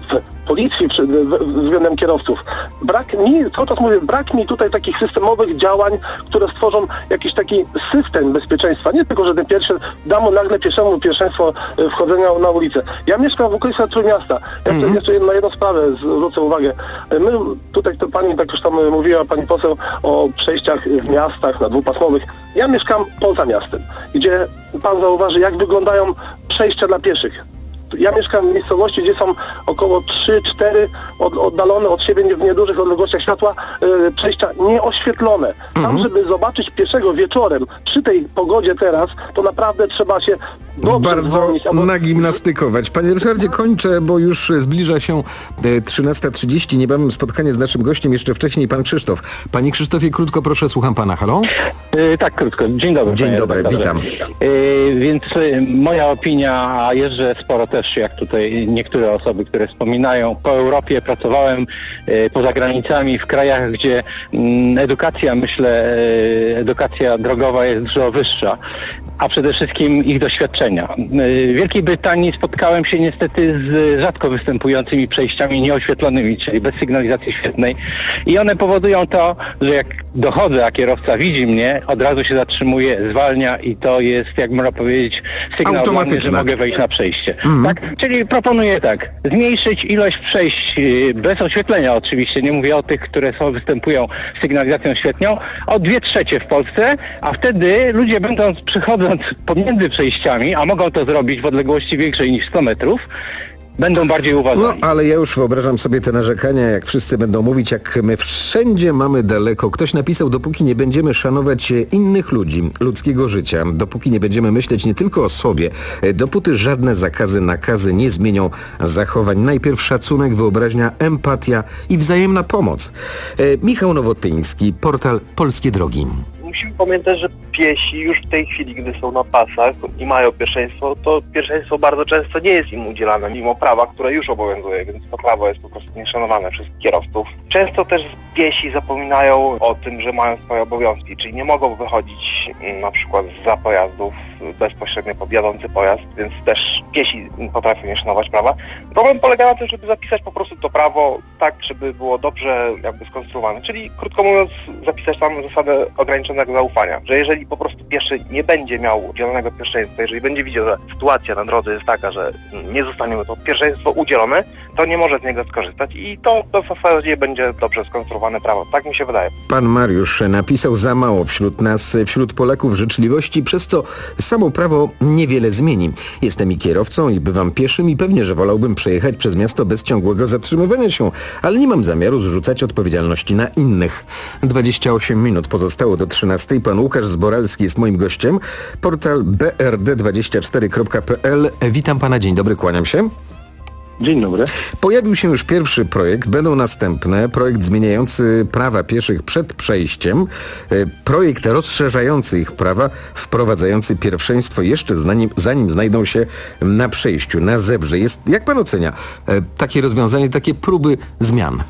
policji czy względem kierowców. Brak mi, cały czas mówię, brak mi tutaj takich systemowych działań, które stworzą jakiś taki system bezpieczeństwa. Nie tylko, że ten pierwszy damy nagle pieszemu pierwszeństwo wchodzenia na ulicę. Ja mieszkam w okolicach Trójmiasta. Ja mm-hmm. jeszcze na jedną sprawę zwrócę uwagę. My tutaj, to pani tak już tam mówiła, pani poseł, o przejściach w miastach na dwupasmowych. Ja mieszkam poza miastem, gdzie pan zauważy, jak wyglądają przejścia dla pieszych. Ja mieszkam w miejscowości, gdzie są około trzy cztery od, oddalone od siebie w niedużych odległościach światła yy, przejścia nieoświetlone. Tam, mhm. żeby zobaczyć pieszego wieczorem przy tej pogodzie teraz, to naprawdę trzeba się bardzo dzwonić, albo... nagimnastykować. Panie Ryszardzie, kończę, bo już zbliża się trzynasta trzydzieści. Niebawem spotkanie z naszym gościem, jeszcze wcześniej pan Krzysztof. Panie Krzysztofie, krótko proszę, słucham pana. Halo? Yy, tak, krótko. Dzień dobry. Dzień dobry, witam. Yy, więc yy, moja opinia, a jeżdżę sporo też, jak tutaj niektóre osoby, które wspominają, po Europie pracowałem yy, poza granicami, w krajach, gdzie yy, edukacja, myślę, yy, edukacja drogowa jest dużo wyższa, a przede wszystkim ich doświadczenia. W Wielkiej Brytanii spotkałem się niestety z rzadko występującymi przejściami nieoświetlonymi, czyli bez sygnalizacji świetnej, i one powodują to, że jak dochodzę, a kierowca widzi mnie, od razu się zatrzymuje, zwalnia i to jest, jak można powiedzieć, sygnał dla mnie, że mogę wejść na przejście. Mm. Tak? Czyli proponuję tak, zmniejszyć ilość przejść bez oświetlenia oczywiście, nie mówię o tych, które są, występują z sygnalizacją świetną, o dwie trzecie w Polsce, a wtedy ludzie, będąc, przychodząc pomiędzy przejściami, a mogą to zrobić w odległości większej niż sto metrów, będą bardziej uważani. No, ale ja już wyobrażam sobie te narzekania, jak wszyscy będą mówić, jak my wszędzie mamy daleko. Ktoś napisał, dopóki nie będziemy szanować innych ludzi, ludzkiego życia, dopóki nie będziemy myśleć nie tylko o sobie, dopóty żadne zakazy, nakazy nie zmienią zachowań. Najpierw szacunek, wyobraźnia, empatia i wzajemna pomoc. E, Michał Nowotyński, portal Polskie Drogi. Musimy pamiętać, że piesi już w tej chwili, gdy są na pasach i mają pierwszeństwo, to pierwszeństwo bardzo często nie jest im udzielane, mimo prawa, które już obowiązuje, więc to prawo jest po prostu nieszanowane przez kierowców. Często też piesi zapominają o tym, że mają swoje obowiązki, czyli nie mogą wychodzić na przykład zza pojazdów bezpośrednio pod jadący pojazd, więc też piesi potrafią nie szanować prawa. Problem polega na tym, żeby zapisać po prostu to prawo tak, żeby było dobrze jakby skonstruowane, czyli krótko mówiąc zapisać tam zasadę ograniczonego zaufania, że jeżeli po prostu pieszy nie będzie miał udzielonego pierwszeństwa, jeżeli będzie widział, że sytuacja na drodze jest taka, że nie zostanie mu to pierwszeństwo udzielone, to nie może z niego skorzystać i to w zasadzie będzie dobrze skonstruowane prawo. Tak mi się wydaje. Pan Mariusz napisał: za mało wśród nas, wśród Polaków życzliwości, przez co samo prawo niewiele zmieni. Jestem i kierowcą, i bywam pieszym i pewnie, że wolałbym przejechać przez miasto bez ciągłego zatrzymywania się, ale nie mam zamiaru zrzucać odpowiedzialności na innych. dwadzieścia osiem minut pozostało do trzynastej. Pan Łukasz Zboralski jest moim gościem. Portal b r d dwadzieścia cztery kropka p l. Witam pana, dzień dobry, kłaniam się. Dzień dobry. Pojawił się już pierwszy projekt, będą następne. Projekt zmieniający prawa pieszych przed przejściem, projekt rozszerzający ich prawa, wprowadzający pierwszeństwo jeszcze zanim, zanim znajdą się na przejściu, na zebrze. Jest, jak pan ocenia takie rozwiązanie, takie próby zmian?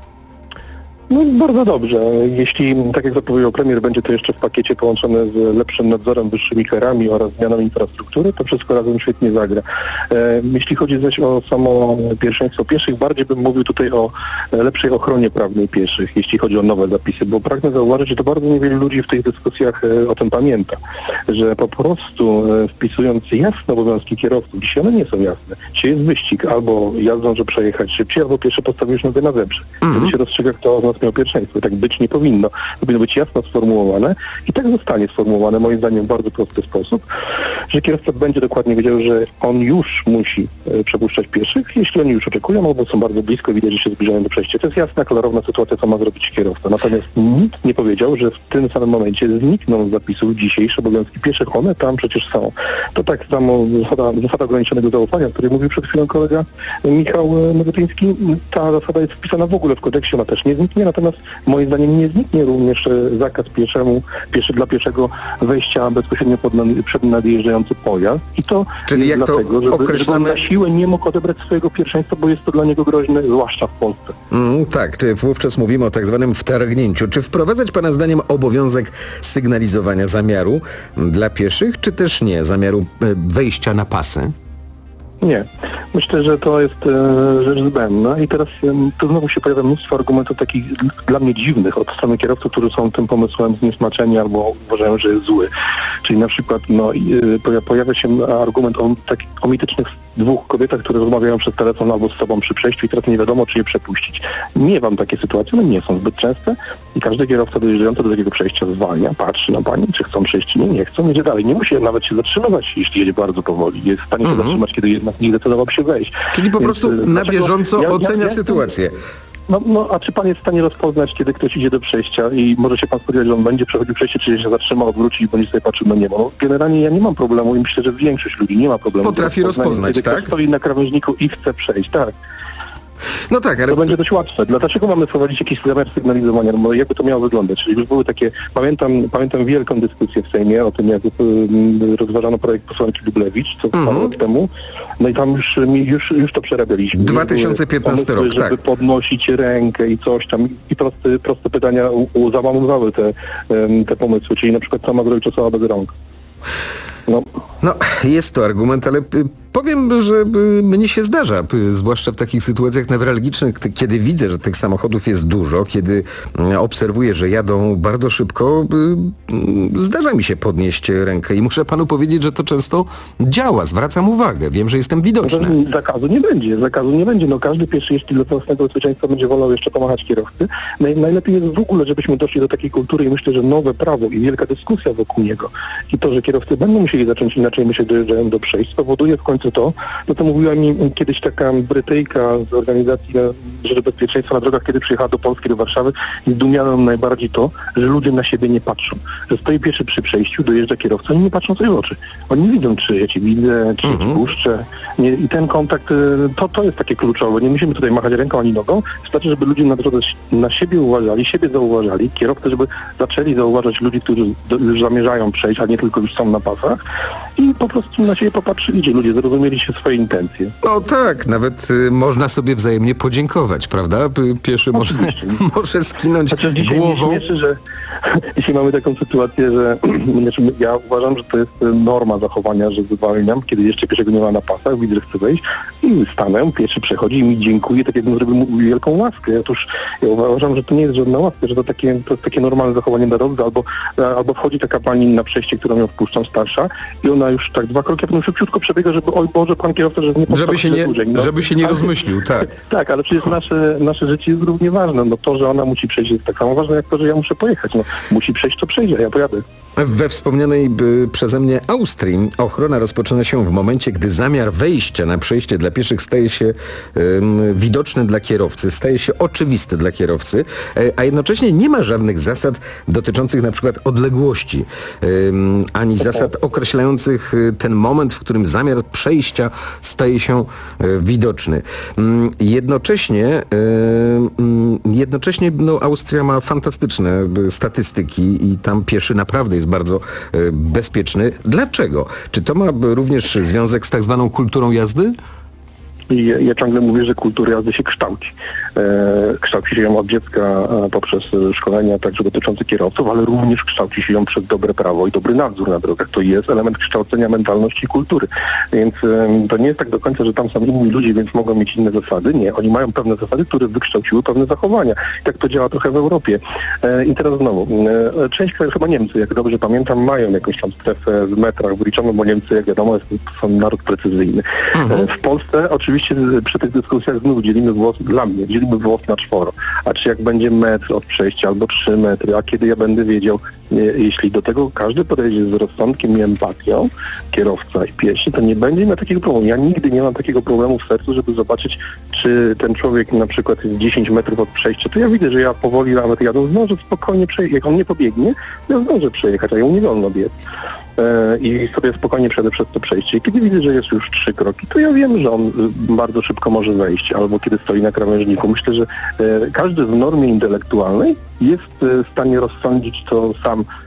No bardzo dobrze. Jeśli, tak jak zapowiedział premier, będzie to jeszcze w pakiecie połączone z lepszym nadzorem, wyższymi karami oraz zmianą infrastruktury, to wszystko razem świetnie zagra. E, jeśli chodzi zaś o samo pierwszeństwo pieszych, bardziej bym mówił tutaj o lepszej ochronie prawnej pieszych, jeśli chodzi o nowe zapisy, bo pragnę zauważyć, że to bardzo niewiele ludzi w tych dyskusjach e, o tym pamięta, że po prostu e, wpisując jasne obowiązki kierowców, dzisiaj one nie są jasne. Czy jest wyścig, albo jazdą, że przejechać szybciej, albo pieszy postawisz nogę na zebrze. Mm-hmm. Wtedy się rozstrzyga, kto z nas miał pierwszeństwo. Tak być nie powinno. Powinno być jasno sformułowane i tak zostanie sformułowane, moim zdaniem, w bardzo prosty sposób, że kierowca będzie dokładnie wiedział, że on już musi e, przepuszczać pieszych, jeśli oni już oczekują, albo są bardzo blisko, widać, że się zbliżają do przejścia. To jest jasna, klarowna sytuacja, co ma zrobić kierowca. Natomiast nikt nie powiedział, że w tym samym momencie znikną z zapisów dzisiejsze obowiązki pieszych. One tam przecież są. To tak samo zasada, zasada ograniczonego zaufania, o której mówił przed chwilą kolega Michał Nowotyński. Ta zasada jest wpisana w ogóle w kodeksie, ona też nie zniknie, natomiast moim zdaniem nie zniknie również zakaz pieszemu, pieszy dla pieszego wejścia bezpośrednio pod, przed nadjeżdżający pojazd. I to Czyli jak dlatego, to żeby, określone... żeby on na siłę nie mógł odebrać swojego pierwszeństwa, bo jest to dla niego groźne, zwłaszcza w Polsce. Mm, tak, wówczas mówimy o tak zwanym wtargnięciu. Czy wprowadzać pana zdaniem obowiązek sygnalizowania zamiaru dla pieszych, czy też nie, zamiaru wejścia na pasy? Nie. Myślę, że to jest e, rzecz zbędna i teraz e, tu znowu się pojawia mnóstwo argumentów takich dla mnie dziwnych od strony kierowców, którzy są tym pomysłem zniesmaczeni albo uważają, że jest zły. Czyli na przykład no, e, pojawia się argument o, tak, o mitycznych dwóch kobietach, które rozmawiają przez telefon albo z sobą przy przejściu i teraz nie wiadomo, czy je przepuścić. Miewam takie sytuacje, one nie są zbyt częste i każdy kierowca dojeżdżający do takiego przejścia zwalnia, patrzy na pani, czy chcą przejść, czy nie, nie chcą, jedzie dalej. Nie musi nawet się zatrzymywać, jeśli jedzie bardzo powoli. Jest w stanie się Mhm. zatrzymać, kiedy jednak nie zdecydowałby się wejść. Czyli po Więc, prostu e, na dlaczego- bieżąco ja- ja- ocenia ja- sytuację. No, no, a czy pan jest w stanie rozpoznać, kiedy ktoś idzie do przejścia i może się pan spodziewać, że on będzie przechodził przejście, czy się zatrzyma, odwróci i będzie sobie patrzył na niebo? No, generalnie ja nie mam problemu i myślę, że większość ludzi nie ma problemu. Potrafi z rozpoznaniem, rozpoznać, kiedy tak? ktoś stoi na krawężniku i chce przejść, tak. No tak, ale... To będzie dość łatwe. Dlaczego mamy wprowadzić jakiś zamiar sygnalizowania? No jakby to miało wyglądać? Czyli już były takie, pamiętam, pamiętam wielką dyskusję w Sejmie o tym, jak y, rozważano projekt posłanki Lublewicz, co mm. parę lat temu. No i tam już, już, już to przerabialiśmy. dwa tysiące piętnasty pomysły, rok, żeby tak. podnosić rękę i coś tam. I proste, proste pytania u, u, załamywały te, um, te pomysły. Czyli na przykład co ma zrobić osoba bez rąk. No. No, jest to argument, ale y, powiem, że y, mnie się zdarza, y, zwłaszcza w takich sytuacjach newralgicznych, t- kiedy widzę, że tych samochodów jest dużo, kiedy y, obserwuję, że jadą bardzo szybko, y, y, zdarza mi się podnieść rękę i muszę panu powiedzieć, że to często działa, zwracam uwagę, wiem, że jestem widoczny. No, zakazu nie będzie, zakazu nie będzie. No każdy pieszy, jeśli dla własnego bezpieczeństwa będzie wolał jeszcze pomachać kierowcy. Naj, najlepiej jest w ogóle, żebyśmy doszli do takiej kultury i myślę, że nowe prawo i wielka dyskusja wokół niego i to, że kierowcy będą musieli zacząć inaczej myśleć, dojeżdżają do przejść, spowoduje w końcu to, no to mówiła mi kiedyś taka Brytyjka z organizacji na rzecz bezpieczeństwa na drogach, kiedy przyjechała do Polski, do Warszawy i zdumiało ją najbardziej to, że ludzie na siebie nie patrzą. Że stoi pieszy przy przejściu, dojeżdża kierowca, oni nie patrzą sobie w oczy. Oni nie widzą, czy ja cię widzę, czy ja ci puszczę. Nie, i ten kontakt, to, to jest takie kluczowe. Nie musimy tutaj machać ręką ani nogą. Wystarczy, żeby ludzie na drodze na siebie uważali, siebie zauważali, kierowcy, żeby zaczęli zauważać ludzi, którzy do, już zamierzają przejść, a nie tylko już są na pasach i po prostu na siebie popatrzyli, gdzie ludzie zrozumieli się swoje intencje. No tak, nawet y, można sobie wzajemnie podziękować, prawda? P- Pieszy może, może skinąć Znaczy, dzisiaj głową. mnie śmieszy, że dzisiaj mamy taką sytuację, że znaczy, ja uważam, że to jest norma zachowania, że zwalniam, kiedy jeszcze pieszego nie ma na pasach, widzę, że chce wejść i stanę, pieszy przechodzi i mi dziękuję, tak jakbym zrobił mu wielką łaskę. Otóż ja uważam, że to nie jest żadna łaska, że to, takie, to jest takie normalne zachowanie na drodze, albo, albo wchodzi taka pani na przejście, którą ją wpuszczam, starsza i ona już tak dwa kroki, a potem szybciutko przebiega, żeby oj Boże, pan kierowca, że nie Żeby się nie, dłużej, no. żeby się nie Ale- rozmyślił, tak. Tak, ale przecież nasze, nasze życie jest równie ważne. No to, że ona musi przejść jest tak samo ważne, jak to, że ja muszę pojechać. No, musi przejść, to przejdzie, a ja pojadę. We wspomnianej by, przeze mnie Austrii ochrona rozpoczyna się w momencie, gdy zamiar wejścia na przejście dla pieszych staje się um, widoczny dla kierowcy, staje się oczywisty dla kierowcy, e, a jednocześnie nie ma żadnych zasad dotyczących na przykład odległości, um, ani zasad określających e, ten moment, w którym zamiar przejścia staje się e, widoczny. Um, jednocześnie e, um, jednocześnie no, Austria ma fantastyczne e, statystyki i tam pieszy naprawdę jest bardzo e, bezpieczny. Dlaczego? Czy to ma b- również związek z tak zwaną kulturą jazdy? I ja, ja ciągle mówię, że kultura jazdy się kształci. E, kształci się ją od dziecka e, poprzez e, szkolenia także dotyczące kierowców, ale również kształci się ją przez dobre prawo i dobry nadzór na drogach. To jest element kształcenia mentalności i kultury. Więc e, to nie jest tak do końca, że tam są inni ludzie, więc mogą mieć inne zasady. Nie, oni mają pewne zasady, które wykształciły pewne zachowania. Tak to działa trochę w Europie. E, I teraz znowu, e, część krajów, chyba Niemcy, jak dobrze pamiętam, mają jakąś tam strefę w metrach wyliczoną, bo Niemcy, jak wiadomo, jest, są naród precyzyjny. E, w Polsce oczywiście przy tych dyskusjach znów dzielimy włos, dla mnie, dzielimy włos na czworo. A czy jak będzie metr od przejścia albo trzy metry, a kiedy ja będę wiedział, nie, jeśli do tego każdy podejdzie z rozsądkiem i empatią, kierowca i pieszy, to nie będzie miał takiego problemu. Ja nigdy nie mam takiego problemu w sercu, żeby zobaczyć, czy ten człowiek na przykład jest dziesięć metrów od przejścia, to ja widzę, że ja powoli nawet jadę, zdążę spokojnie przejechać. Jak on nie pobiegnie, ja zdążę przejechać, a jemu nie wolno biec. E, I sobie spokojnie przejdę przez to przejście. I kiedy widzę, że jest już trzy kroki, to ja wiem, że on y, bardzo szybko może wejść, albo kiedy stoi na krawężniku. Myślę, że e, każdy w normie intelektualnej jest e, w stanie rozsądzić, co sam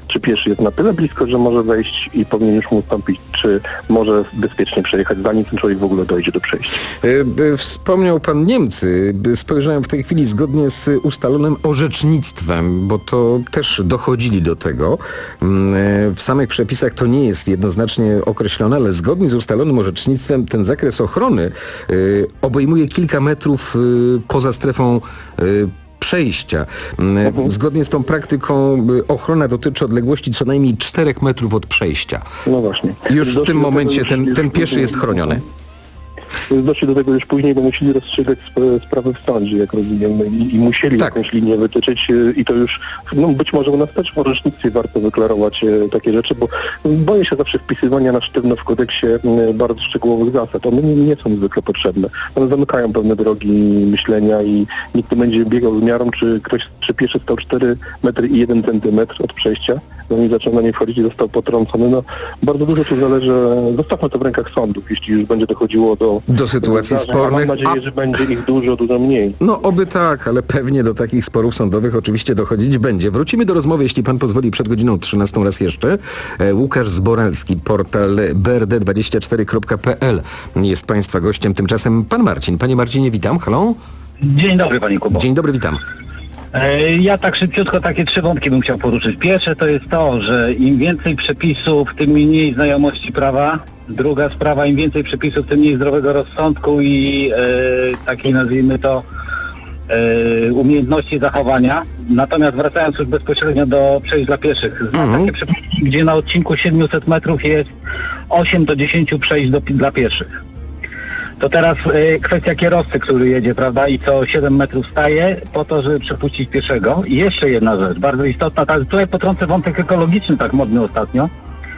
czy pieszy jest na tyle blisko, że może wejść i powinien już mu ustąpić, czy może bezpiecznie przejechać, zanim ten człowiek w ogóle dojdzie do przejścia. Wspomniał pan Niemcy. Spojrzałem w tej chwili zgodnie z ustalonym orzecznictwem, bo to też dochodzili do tego. W samych przepisach to nie jest jednoznacznie określone, ale zgodnie z ustalonym orzecznictwem ten zakres ochrony obejmuje kilka metrów poza strefą przejścia. Zgodnie z tą praktyką ochrona dotyczy odległości co najmniej czterech metrów od przejścia. No właśnie. Już w tym momencie ten, ten pieszy jest chroniony. Doszli do tego już później, bo musieli rozstrzygać sp- sprawę w sądzie, jak rozumiem, i, i musieli tak. jakąś linię wytyczyć e, i to już, no być może u nas też w orzecznictwie warto wyklarować e, takie rzeczy, bo boję się zawsze wpisywania na sztywno w kodeksie e, bardzo szczegółowych zasad. One nie, nie są zwykle potrzebne. One zamykają pewne drogi myślenia i nikt nie będzie biegał z miarą, czy ktoś, czy pieszy stał cztery metry i jeden centymetr od przejścia, zanim zaczął na nie wchodzić i został potrącony. No, bardzo dużo tu zależy, zostawmy to w rękach sądów, jeśli już będzie dochodziło do do sytuacji zdarzeń, spornych. Mam nadzieję, że będzie ich dużo, dużo mniej. No oby tak, ale pewnie do takich sporów sądowych oczywiście dochodzić będzie. Wrócimy do rozmowy, jeśli pan pozwoli, przed godziną trzynastą raz jeszcze. Łukasz Zboralski, portal b r d dwadzieścia cztery kropka p l jest państwa gościem. Tymczasem pan Marcin. Panie Marcinie, witam. Halo? Dzień dobry, panie Kubo. Dzień dobry, witam. Ja tak szybciutko takie trzy wątki bym chciał poruszyć. Pierwsze to jest to, że im więcej przepisów, tym mniej znajomości prawa. Druga sprawa, im więcej przepisów, tym mniej zdrowego rozsądku i e, takiej, nazwijmy to, e, umiejętności zachowania. Natomiast wracając już bezpośrednio do przejść dla pieszych. Znam mm-hmm. takie przypadki, gdzie na odcinku siedemset metrów jest osiem do dziesięciu przejść do, dla pieszych. To teraz e, kwestia kierowcy, który jedzie, prawda, i co siedem metrów staje po to, żeby przepuścić pieszego. I jeszcze jedna rzecz, bardzo istotna, tak, tutaj potrącę wątek ekologiczny, tak modny ostatnio.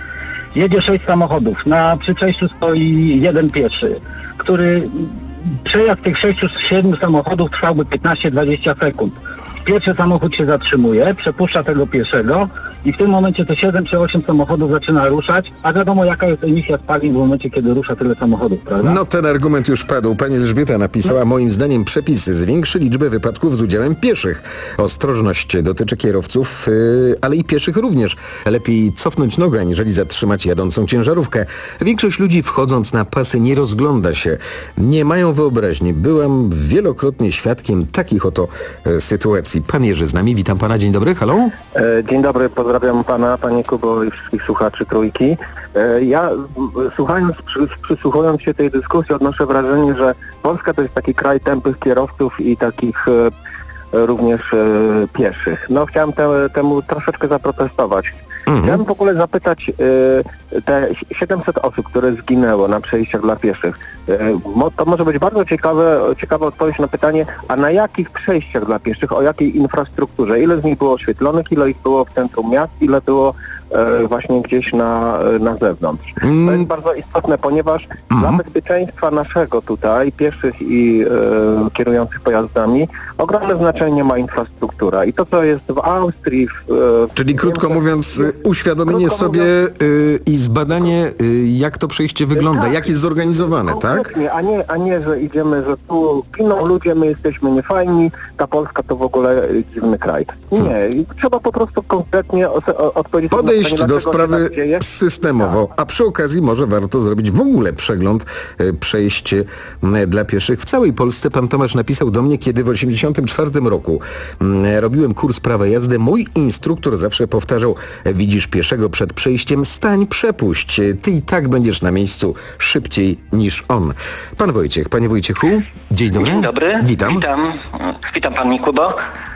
Jedzie sześć samochodów, na przy przejściu stoi jeden pieszy, który przejazd tych sześciu, siedmiu samochodów trwałby piętnaście do dwudziestu sekund. Pierwszy samochód się zatrzymuje, przepuszcza tego pieszego i w tym momencie te siedem czy osiem samochodów zaczyna ruszać, a wiadomo jaka jest emisja spalin w momencie, kiedy rusza tyle samochodów, prawda? No ten argument już padł. Pani Elżbieta napisała, no. Moim zdaniem przepis zwiększy liczbę wypadków z udziałem pieszych. Ostrożność dotyczy kierowców, yy, ale i pieszych również. Lepiej cofnąć nogę, aniżeli zatrzymać jadącą ciężarówkę. Większość ludzi wchodząc na pasy nie rozgląda się. Nie mają wyobraźni. Byłam wielokrotnie świadkiem takich oto e, sytuacji. Pan Jerzy z nami. Witam pana. Dzień dobry. Halo? E, dzień dobry. Pozdrawiam pana, panie Kubo i wszystkich słuchaczy Trójki. E, ja słuchając, przy, przysłuchując się tej dyskusji odnoszę wrażenie, że Polska to jest taki kraj tępych kierowców i takich e, również e, pieszych. No chciałem te, temu troszeczkę zaprotestować. Mhm. Chciałem w ogóle zapytać e, te siedemset osób, które zginęło na przejściach dla pieszych. E, mo, to może być bardzo ciekawe, ciekawa odpowiedź na pytanie, a na jakich przejściach dla pieszych, o jakiej infrastrukturze? Ile z nich było oświetlonych, ile ich było w centrum miast, ile było e, właśnie gdzieś na, na zewnątrz? Mm. To jest bardzo istotne, ponieważ mm. dla bezpieczeństwa naszego tutaj, pieszych i e, kierujących pojazdami, ogromne znaczenie ma infrastruktura. I to, co jest w Austrii... W, e, Czyli krótko mówiąc, uświadomienie krótko sobie mówiąc, y, i zbadanie, y, jak to przejście wygląda, tak, jak jest zorganizowane, tak? A nie, a nie, że idziemy, że tu giną ludzie, my jesteśmy niefajni, ta Polska to w ogóle dziwny kraj. Nie, hmm. trzeba po prostu konkretnie o, odpowiedzieć... Podejść na do sprawy tak systemowo, tak. A przy okazji może warto zrobić w ogóle przegląd y, przejść y, dla pieszych. W całej Polsce pan Tomasz napisał do mnie, kiedy w osiemdziesiątym czwartym roku y, robiłem kurs prawa jazdy, mój instruktor zawsze powtarzał: widzisz pieszego przed przejściem, stań, przepuść. Ty i tak będziesz na miejscu szybciej niż on. Pan Wojciech, panie Wojciechu, dzień dobry. Dzień dobry. Witam. Witam, Witam pan Kubo.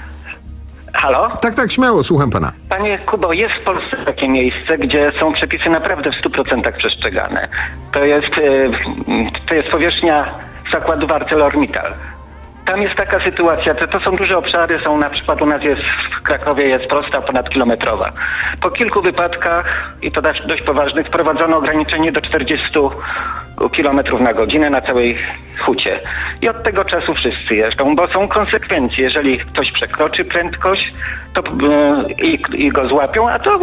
Halo? Tak, tak, śmiało, słucham pana. Panie Kubo, jest w Polsce takie miejsce, gdzie są przepisy naprawdę w stu procentach przestrzegane. To jest, to jest powierzchnia zakładu ArcelorMittal. Tam jest taka sytuacja, to, to są duże obszary, są na przykład u nas jest w Krakowie jest prosta ponadkilometrowa. Po kilku wypadkach, i to dość, dość poważnych, wprowadzono ograniczenie do czterdziestu kilometrów na godzinę na całej hucie. I od tego czasu wszyscy jeżdżą, bo są konsekwencje. Jeżeli ktoś przekroczy prędkość, to yy, i, i go złapią, a to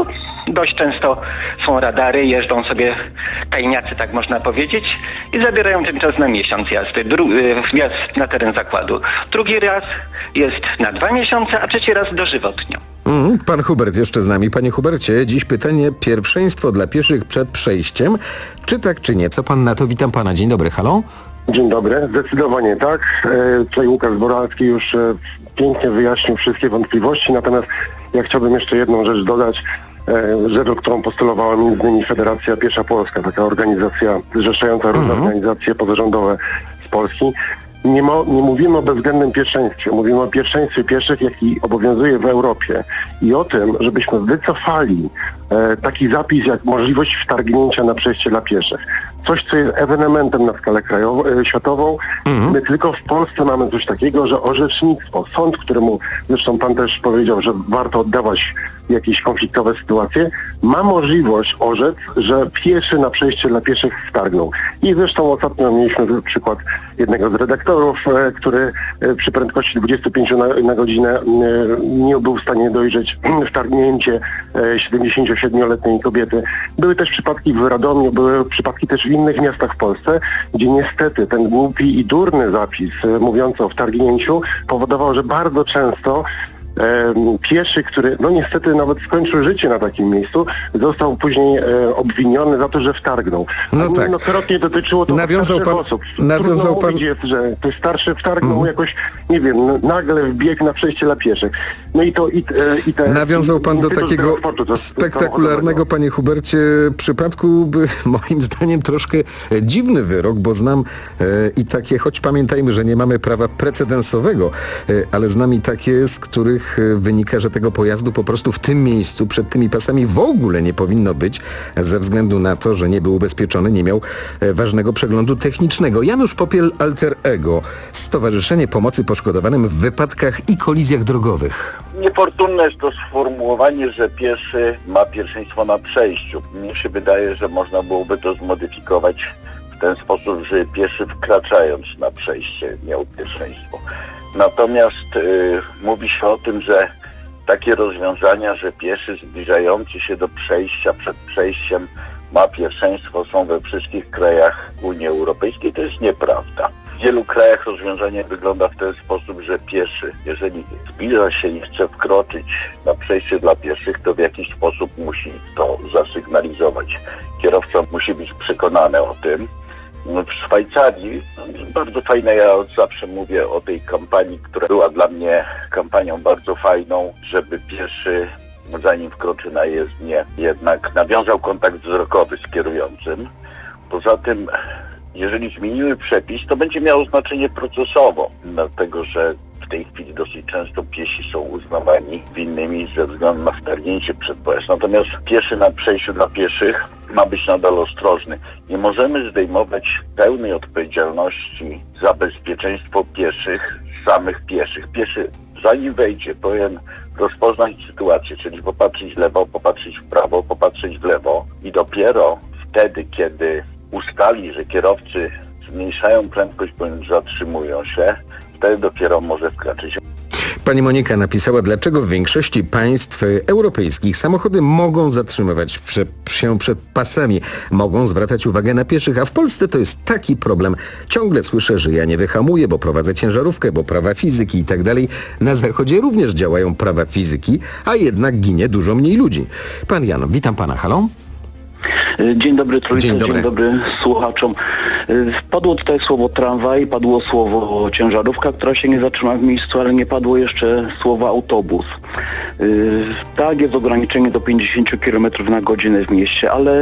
Dość często są radary, jeżdżą sobie tajniacy, tak można powiedzieć, i zabierają ten czas na miesiąc jazdy, dru- wjazd na teren zakładu. Drugi raz jest na dwa miesiące, a trzeci raz dożywotnio. Mm, pan Hubert jeszcze z nami. Panie Hubercie, dziś pytanie: pierwszeństwo dla pieszych przed przejściem. Czy tak, czy nie? Co pan na to? Witam pana. Dzień dobry, halo? Dzień dobry. Zdecydowanie tak. E, tutaj Łukasz Boralski już e, pięknie wyjaśnił wszystkie wątpliwości, natomiast ja chciałbym jeszcze jedną rzecz dodać. E, rzecz, którą postulowała między innymi Federacja Piesza Polska, taka organizacja zrzeszająca różne Mhm. organizacje pozarządowe z Polski. Nie, mo, nie mówimy o bezwzględnym pierwszeństwie, mówimy o pierwszeństwie pieszych, jaki obowiązuje w Europie i o tym, żebyśmy wycofali e, taki zapis jak możliwość wtargnięcia na przejście dla pieszych. Coś, co jest ewenementem na skalę krajową, e, światową. Mhm. My tylko w Polsce mamy coś takiego, że orzecznictwo, sąd, któremu zresztą pan też powiedział, że warto oddawać jakieś konfliktowe sytuacje, ma możliwość orzec, że pieszy na przejście dla pieszych wtargnął. I zresztą ostatnio mieliśmy przykład jednego z redaktorów, e, który e, przy prędkości dwudziestu pięciu na, na godzinę e, nie był w stanie dojrzeć wtargnięcie e, siedemdziesięciosiedmioletniej kobiety. Były też przypadki w Radomiu, były przypadki też w innych miastach w Polsce, gdzie niestety ten głupi i durny zapis e, mówiący o wtargnięciu powodował, że bardzo często E, pieszy, który no niestety nawet skończył życie na takim miejscu, został później e, obwiniony za to, że wtargnął. No A tak. Niejednokrotnie dotyczyło to Nawiązał starszych pan- osób. nawiązał Trudno pan- mówić jest, że ktoś starszy wtargnął Mhm. jakoś, nie wiem, n- nagle wbiegł na przejście dla pieszych. No i to i, e, i te... Nawiązał pan do Instytut takiego Transportu to- spektakularnego, panie Hubercie, przypadku, by, moim zdaniem troszkę dziwny wyrok, bo znam e, i takie, choć pamiętajmy, że nie mamy prawa precedensowego, e, ale znam i takie, z których e, wynika, że tego pojazdu po prostu w tym miejscu, przed tymi pasami w ogóle nie powinno być, ze względu na to, że nie był ubezpieczony, nie miał e, ważnego przeglądu technicznego. Janusz Popiel, Alter Ego, Stowarzyszenie Pomocy Poszkodowanym w Wypadkach i Kolizjach Drogowych. Niefortunne jest to sformułowanie, że pieszy ma pierwszeństwo na przejściu. Mnie się wydaje, że można byłoby to zmodyfikować w ten sposób, że pieszy wkraczając na przejście miał pierwszeństwo. Natomiast y, mówi się o tym, że takie rozwiązania, że pieszy zbliżający się do przejścia, przed przejściem ma pierwszeństwo, są we wszystkich krajach Unii Europejskiej. To jest nieprawda. W wielu krajach rozwiązanie wygląda w ten sposób, że pieszy, jeżeli zbliża się i chce wkroczyć na przejście dla pieszych, to w jakiś sposób musi to zasygnalizować. Kierowca musi być przekonany o tym. W Szwajcarii, bardzo fajne, ja od zawsze mówię o tej kampanii, która była dla mnie kampanią bardzo fajną, żeby pieszy, zanim wkroczy na jezdnię, jednak nawiązał kontakt wzrokowy z kierującym. Poza tym, jeżeli zmieniły przepis, to będzie miało znaczenie procesowo, dlatego że w tej chwili dosyć często piesi są uznawani winnymi ze względu na wtargnięcie przed pojazd. Natomiast pieszy na przejściu dla pieszych ma być nadal ostrożny. Nie możemy zdejmować pełnej odpowiedzialności za bezpieczeństwo pieszych z samych pieszych. Pieszy, zanim wejdzie, powinien rozpoznać sytuację, czyli popatrzeć w lewo, popatrzeć w prawo, popatrzeć w lewo i dopiero wtedy, kiedy ustali, że kierowcy zmniejszają prędkość bądź zatrzymują się, wtedy dopiero może wkraczać. Pani Monika napisała, dlaczego w większości państw europejskich samochody mogą zatrzymywać prze, się przed pasami, mogą zwracać uwagę na pieszych, a w Polsce to jest taki problem. Ciągle słyszę, że ja nie wyhamuję, bo prowadzę ciężarówkę, bo prawa fizyki i tak dalej. Na zachodzie również działają prawa fizyki, a jednak ginie dużo mniej ludzi. Pan Jan, witam pana, halo? Dzień dobry trójce, Dzień dobry. dzień dobry słuchaczom. Padło tutaj słowo tramwaj, padło słowo ciężarówka, która się nie zatrzyma w miejscu, ale nie padło jeszcze słowo autobus. Yy, tak, jest ograniczenie do pięćdziesięciu kilometrów na godzinę w mieście, ale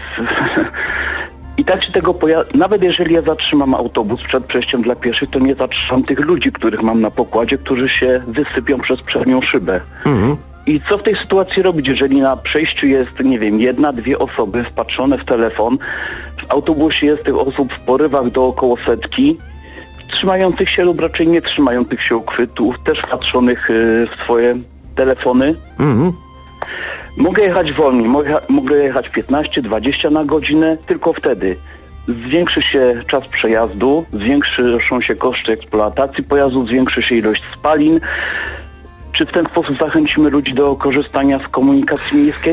i tak się tego pojazdu, nawet jeżeli ja zatrzymam autobus przed przejściem dla pieszych, to nie zatrzymam tych ludzi, których mam na pokładzie, którzy się wysypią przez przednią szybę. Mhm. I co w tej sytuacji robić, jeżeli na przejściu jest, nie wiem, jedna, dwie osoby wpatrzone w telefon, w autobusie jest tych osób w porywach do około setki, trzymających się lub raczej nie trzymających się uchwytów, też wpatrzonych y, w swoje telefony. Mhm. Mogę jechać wolniej, mogę, mogę jechać piętnaście dwadzieścia na godzinę, tylko wtedy zwiększy się czas przejazdu, zwiększą się koszty eksploatacji pojazdu, zwiększy się ilość spalin. Czy w ten sposób zachęcimy ludzi do korzystania z komunikacji miejskiej?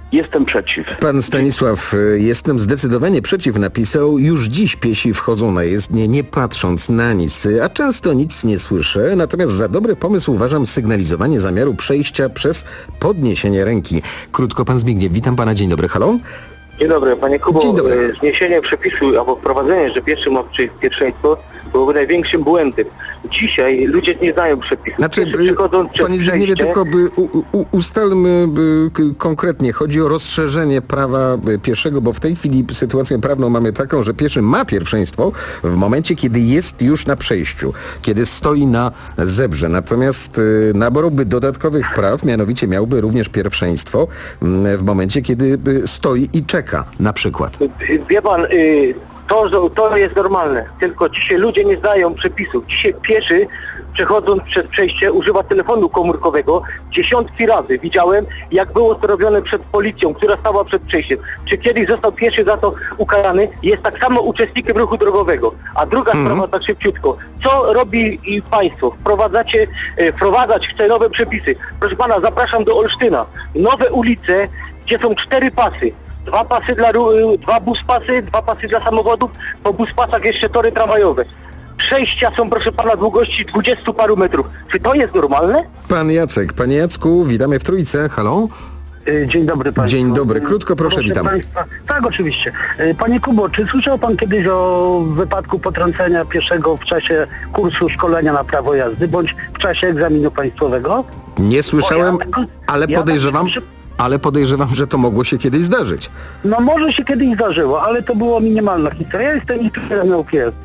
Jestem przeciw. Pan Stanisław, jestem zdecydowanie przeciw, napisał. Już dziś piesi wchodzą na jezdnię, nie patrząc na nic, a często nic nie słyszę. Natomiast za dobry pomysł uważam sygnalizowanie zamiaru przejścia przez podniesienie ręki. Krótko pan Zbigniew, witam pana, dzień dobry, halo? Dzień dobry, panie Kubo. Dzień dobry. Zniesienie przepisu albo wprowadzenie, że pieszy ma pierwszeństwo, byłoby największym błędem. Dzisiaj ludzie nie znają przepisów. Znaczy, panie Zbigniewie, tylko by u, u, ustalmy by, k- konkretnie. Chodzi o rozszerzenie prawa pieszego, bo w tej chwili sytuację prawną mamy taką, że pieszy ma pierwszeństwo w momencie, kiedy jest już na przejściu, kiedy stoi na zebrze. Natomiast y, nabrałby dodatkowych praw, mianowicie miałby również pierwszeństwo y, w momencie, kiedy y, stoi i czeka, na przykład. Wie pan, y, to, to jest normalne, tylko dzisiaj ludzie nie znają przepisów. Dzisiaj pieszy, przechodząc przez przejście, używa telefonu komórkowego. Dziesiątki razy widziałem, jak było to robione przed policją, która stała przed przejściem. Czy kiedyś został pieszy za to ukarany? Jest tak samo uczestnikiem ruchu drogowego. A druga mm. sprawa, tak szybciutko. Co robi i państwo? Wprowadzacie, e, wprowadzać chce nowe przepisy. Proszę pana, zapraszam do Olsztyna. Nowe ulice, gdzie są cztery pasy. Dwa pasy dla, dwa buspasy, dwa pasy dla samochodów, po buspasach jeszcze tory tramwajowe. Przejścia są, proszę pana, długości dwudziestu paru metrów. Czy to jest normalne? Pan Jacek. Panie Jacku, witamy w Trójce. Halo? Dzień dobry państwu. Dzień dobry. Krótko proszę, proszę witam. Państwa, tak, oczywiście. Panie Kubo, czy słyszał pan kiedyś o wypadku potrącenia pieszego w czasie kursu szkolenia na prawo jazdy, bądź w czasie egzaminu państwowego? Nie słyszałem, ja, ale ja podejrzewam... Tak, Ale podejrzewam, że to mogło się kiedyś zdarzyć. No może się kiedyś zdarzyło, ale to była minimalna historia. Ja jestem instruktorem nauki jazdy.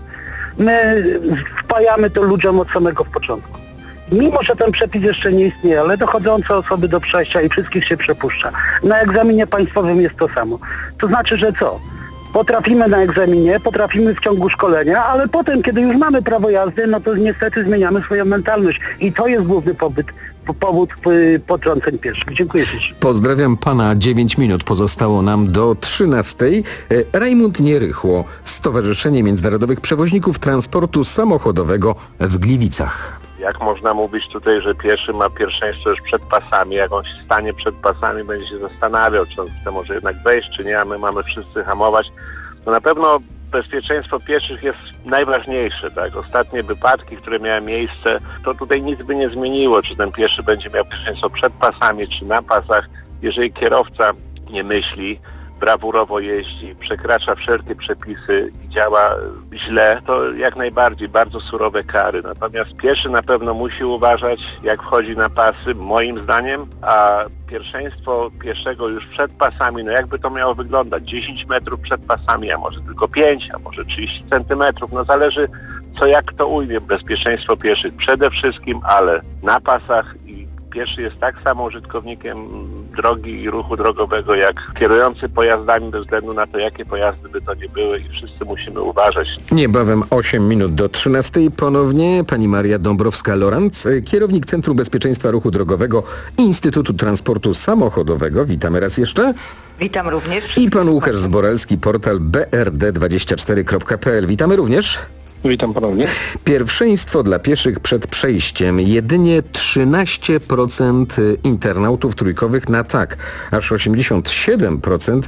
My wpajamy to ludziom od samego początku. Mimo że ten przepis jeszcze nie istnieje, ale dochodzące osoby do przejścia i wszystkich się przepuszcza. Na egzaminie państwowym jest to samo. To znaczy, że co? Potrafimy na egzaminie, potrafimy w ciągu szkolenia, ale potem, kiedy już mamy prawo jazdy, no to niestety zmieniamy swoją mentalność. I to jest główny pobyt, powód potrąceń pieszych. Dziękuję ślicznie. Pozdrawiam pana. dziewięć minut pozostało nam do trzynastej. Rajmund Nierychło, Stowarzyszenie Międzynarodowych Przewoźników Transportu Samochodowego w Gliwicach. Jak można mówić tutaj, że pieszy ma pierwszeństwo już przed pasami, jak on się stanie przed pasami, będzie się zastanawiał, czy on chce może jednak wejść, czy nie, a my mamy wszyscy hamować. No na pewno bezpieczeństwo pieszych jest najważniejsze, tak? Ostatnie wypadki, które miały miejsce, to tutaj nic by nie zmieniło, czy ten pieszy będzie miał pierwszeństwo przed pasami, czy na pasach. Jeżeli kierowca nie myśli, brawurowo jeździ, przekracza wszelkie przepisy i działa źle, to jak najbardziej bardzo surowe kary. Natomiast pieszy na pewno musi uważać, jak wchodzi na pasy, moim zdaniem, a pierwszeństwo pieszego już przed pasami, no jakby to miało wyglądać? dziesięć metrów przed pasami, a może tylko pięć, a może trzydzieści centymetrów, no zależy co jak kto ujmie. Bezpieczeństwo pieszych przede wszystkim, ale na pasach i pieszy jest tak samo użytkownikiem drogi i ruchu drogowego jak kierujący pojazdami, bez względu na to, jakie pojazdy by to nie były i wszyscy musimy uważać. Niebawem osiem minut do trzynastej ponownie pani Maria Dąbrowska-Lorenz, kierownik Centrum Bezpieczeństwa Ruchu Drogowego Instytutu Transportu Samochodowego. Witamy raz jeszcze. Witam również. I pan Łukasz Zborelski, portal b r d dwadzieścia cztery kropka p l. Witamy również. Witam ponownie. Pierwszeństwo dla pieszych przed przejściem. Jedynie trzynaście procent internautów trójkowych na tak, aż osiemdziesiąt siedem procent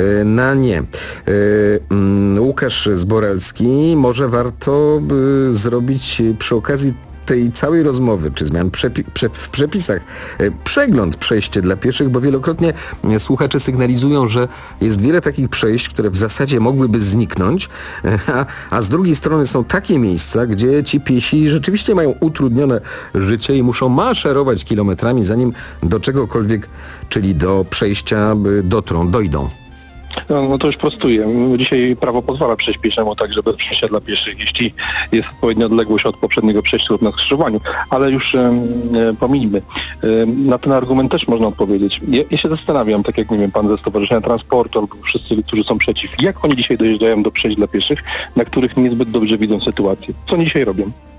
na nie. Łukasz Zborelski, może warto by zrobić przy okazji tej całej rozmowy, czy zmian przepi- prze- w przepisach, przegląd przejście dla pieszych, bo wielokrotnie słuchacze sygnalizują, że jest wiele takich przejść, które w zasadzie mogłyby zniknąć, a, a z drugiej strony są takie miejsca, gdzie ci piesi rzeczywiście mają utrudnione życie i muszą maszerować kilometrami, zanim do czegokolwiek, czyli do przejścia dotrą, dojdą. No, no to już prostuję. Dzisiaj prawo pozwala przejść pieszemu także bez przejścia dla pieszych, jeśli jest odpowiednia odległość od poprzedniego przejścia lub na skrzyżowaniu, ale już e, pominijmy. E, na ten argument też można odpowiedzieć. Ja, ja się zastanawiam, tak jak nie wiem, pan ze Stowarzyszenia Transportu albo wszyscy, którzy są przeciw, jak oni dzisiaj dojeżdżają do przejść dla pieszych, na których niezbyt dobrze widzą sytuację. Co oni dzisiaj robią?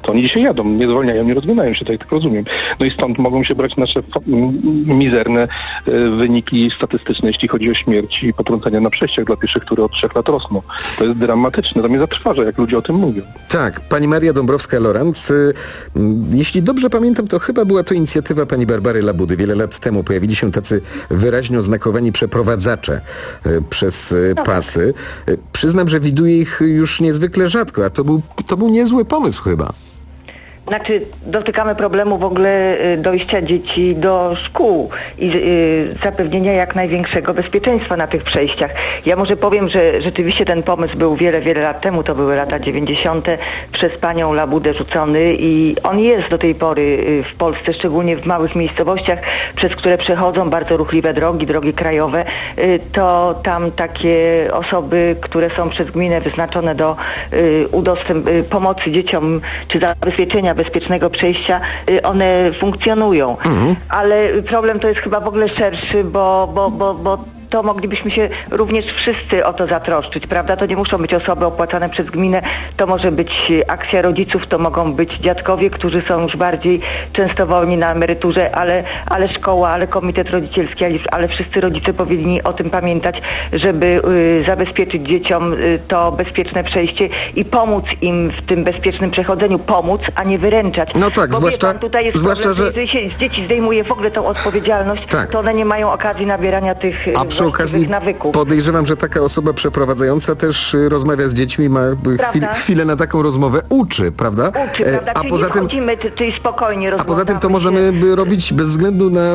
To oni dzisiaj jadą, nie zwolniają, nie rozglądają się, tak, tak rozumiem. No i stąd mogą się brać nasze fa- mizerne e, wyniki statystyczne, jeśli chodzi o śmierć i potrącenia na przejściach dla pieszych, które od trzech lat rosną. To jest dramatyczne, to mnie zatrważa, jak ludzie o tym mówią. Tak, pani Maria Dąbrowska-Lorenz, y, jeśli dobrze pamiętam, to chyba była to inicjatywa pani Barbary Labudy. Wiele lat temu pojawili się tacy wyraźnie oznakowani przeprowadzacze y, przez y, pasy. Y, przyznam, że widuję ich już niezwykle rzadko, a to był, to był niezły pomysł chyba. Znaczy, dotykamy problemu w ogóle dojścia dzieci do szkół i y, zapewnienia jak największego bezpieczeństwa na tych przejściach. Ja może powiem, że rzeczywiście ten pomysł był wiele, wiele lat temu, to były lata dziewięćdziesiąte, przez panią Labudę rzucony i on jest do tej pory w Polsce, szczególnie w małych miejscowościach, przez które przechodzą bardzo ruchliwe drogi, drogi krajowe, y, to tam takie osoby, które są przez gminę wyznaczone do y, udostęp- y, pomocy dzieciom czy zabezpieczenia bezpiecznego przejścia, one funkcjonują. Mhm. Ale problem to jest chyba w ogóle szerszy, bo, bo, bo, bo to moglibyśmy się również wszyscy o to zatroszczyć, prawda? To nie muszą być osoby opłacane przez gminę, to może być akcja rodziców, to mogą być dziadkowie, którzy są już bardziej często wolni na emeryturze, ale, ale szkoła, ale komitet rodzicielski, ale, ale wszyscy rodzice powinni o tym pamiętać, żeby y, zabezpieczyć dzieciom y, to bezpieczne przejście i pomóc im w tym bezpiecznym przechodzeniu, pomóc, a nie wyręczać. No tak, bo zwłaszcza, pan, tutaj jest zwłaszcza problem, że... jeżeli się z dzieci zdejmuje w ogóle tą odpowiedzialność, tak, to one nie mają okazji nabierania tych a przy okazji nawyków. Podejrzewam, że taka osoba przeprowadzająca też rozmawia z dziećmi, ma chwil, chwilę na taką rozmowę, uczy, prawda? Uczy, prawda? A czyli poza nie tym, wchodzimy, czyli spokojnie a poza tym to możemy by robić bez względu na,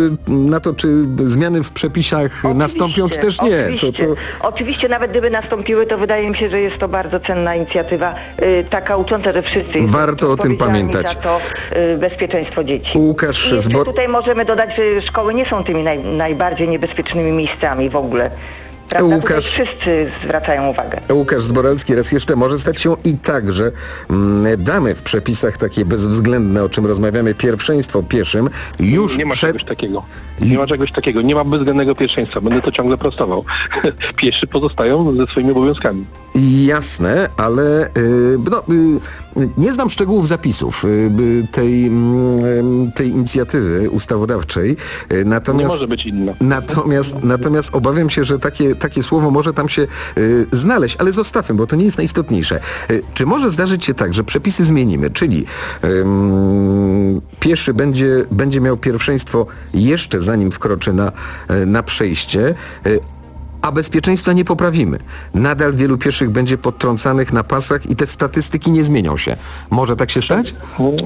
na to, czy zmiany w przepisach oczywiście, nastąpią, czy też nie. Oczywiście. To, to... oczywiście, nawet gdyby nastąpiły, to wydaje mi się, że jest to bardzo cenna inicjatywa, y, taka ucząca, że wszyscy warto o tym pamiętać. Za to y, bezpieczeństwo dzieci. Łukasz I Zbor... tutaj możemy dodać, że szkoły nie są tymi naj, najbardziej niebezpiecznymi miejscami w ogóle. Prawda? Łukasz, wszyscy zwracają uwagę. Łukasz Zborelski raz jeszcze, może stać się i tak, że mm, damy w przepisach takie bezwzględne, o czym rozmawiamy, pierwszeństwo pieszym już Nie ma przed... czegoś takiego. Nie ma czegoś takiego. Nie ma bezwzględnego pierwszeństwa. Będę to ciągle prostował. Pieszy pozostają ze swoimi obowiązkami. Jasne, ale yy, no, yy, nie znam szczegółów zapisów yy, tej, yy, tej inicjatywy ustawodawczej. Yy, natomiast, nie może być inna. Natomiast, natomiast obawiam się, że takie, takie słowo może tam się yy, znaleźć, ale zostawmy, bo to nie jest najistotniejsze. Yy, czy może zdarzyć się tak, że przepisy zmienimy, czyli yy, pieszy będzie, będzie miał pierwszeństwo jeszcze zanim wkroczy na, yy, na przejście, yy, a bezpieczeństwa nie poprawimy. Nadal wielu pieszych będzie podtrącanych na pasach i te statystyki nie zmienią się. Może tak się stać?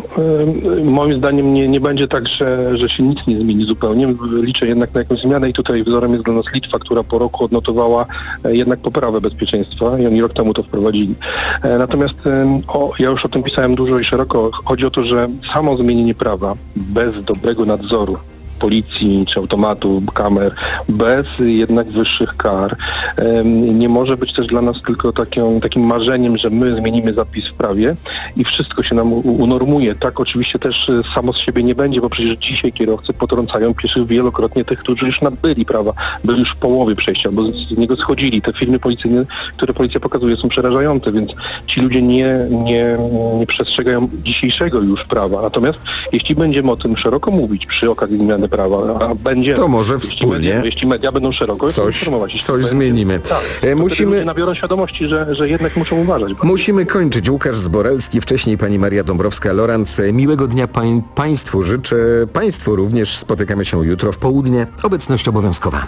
Moim zdaniem nie, nie będzie tak, że, że się nic nie zmieni zupełnie. Liczę jednak na jakąś zmianę i tutaj wzorem jest dla nas Litwa, która po roku odnotowała jednak poprawę bezpieczeństwa i oni rok temu to wprowadzili. Natomiast o, ja już o tym pisałem dużo i szeroko. Chodzi o to, że samo zmienienie prawa bez dobrego nadzoru policji czy automatu, kamer, bez jednak wyższych kar. Nie może być też dla nas tylko taką, takim marzeniem, że my zmienimy zapis w prawie i wszystko się nam unormuje. Tak oczywiście też samo z siebie nie będzie, bo przecież dzisiaj kierowcy potrącają pieszych wielokrotnie tych, którzy już nabyli prawa, byli już w połowie przejścia, bo z niego schodzili. Te filmy policyjne, które policja pokazuje, są przerażające, więc ci ludzie nie, nie, nie przestrzegają dzisiejszego już prawa. Natomiast jeśli będziemy o tym szeroko mówić przy okazji zmiany prawa, a będzie... To może jeśli wspólnie. Media, jeśli media będą szeroko coś, informować. Coś zmienimy. Tak, e, musimy... ludzie nabiorą świadomości, że, że jednak muszą uważać. Musimy kończyć. Łukasz Zborelski, wcześniej pani Maria Dąbrowska-Lorenz. Miłego dnia pań, Państwu życzę. Państwu również. Spotykamy się jutro w południe. Obecność obowiązkowa.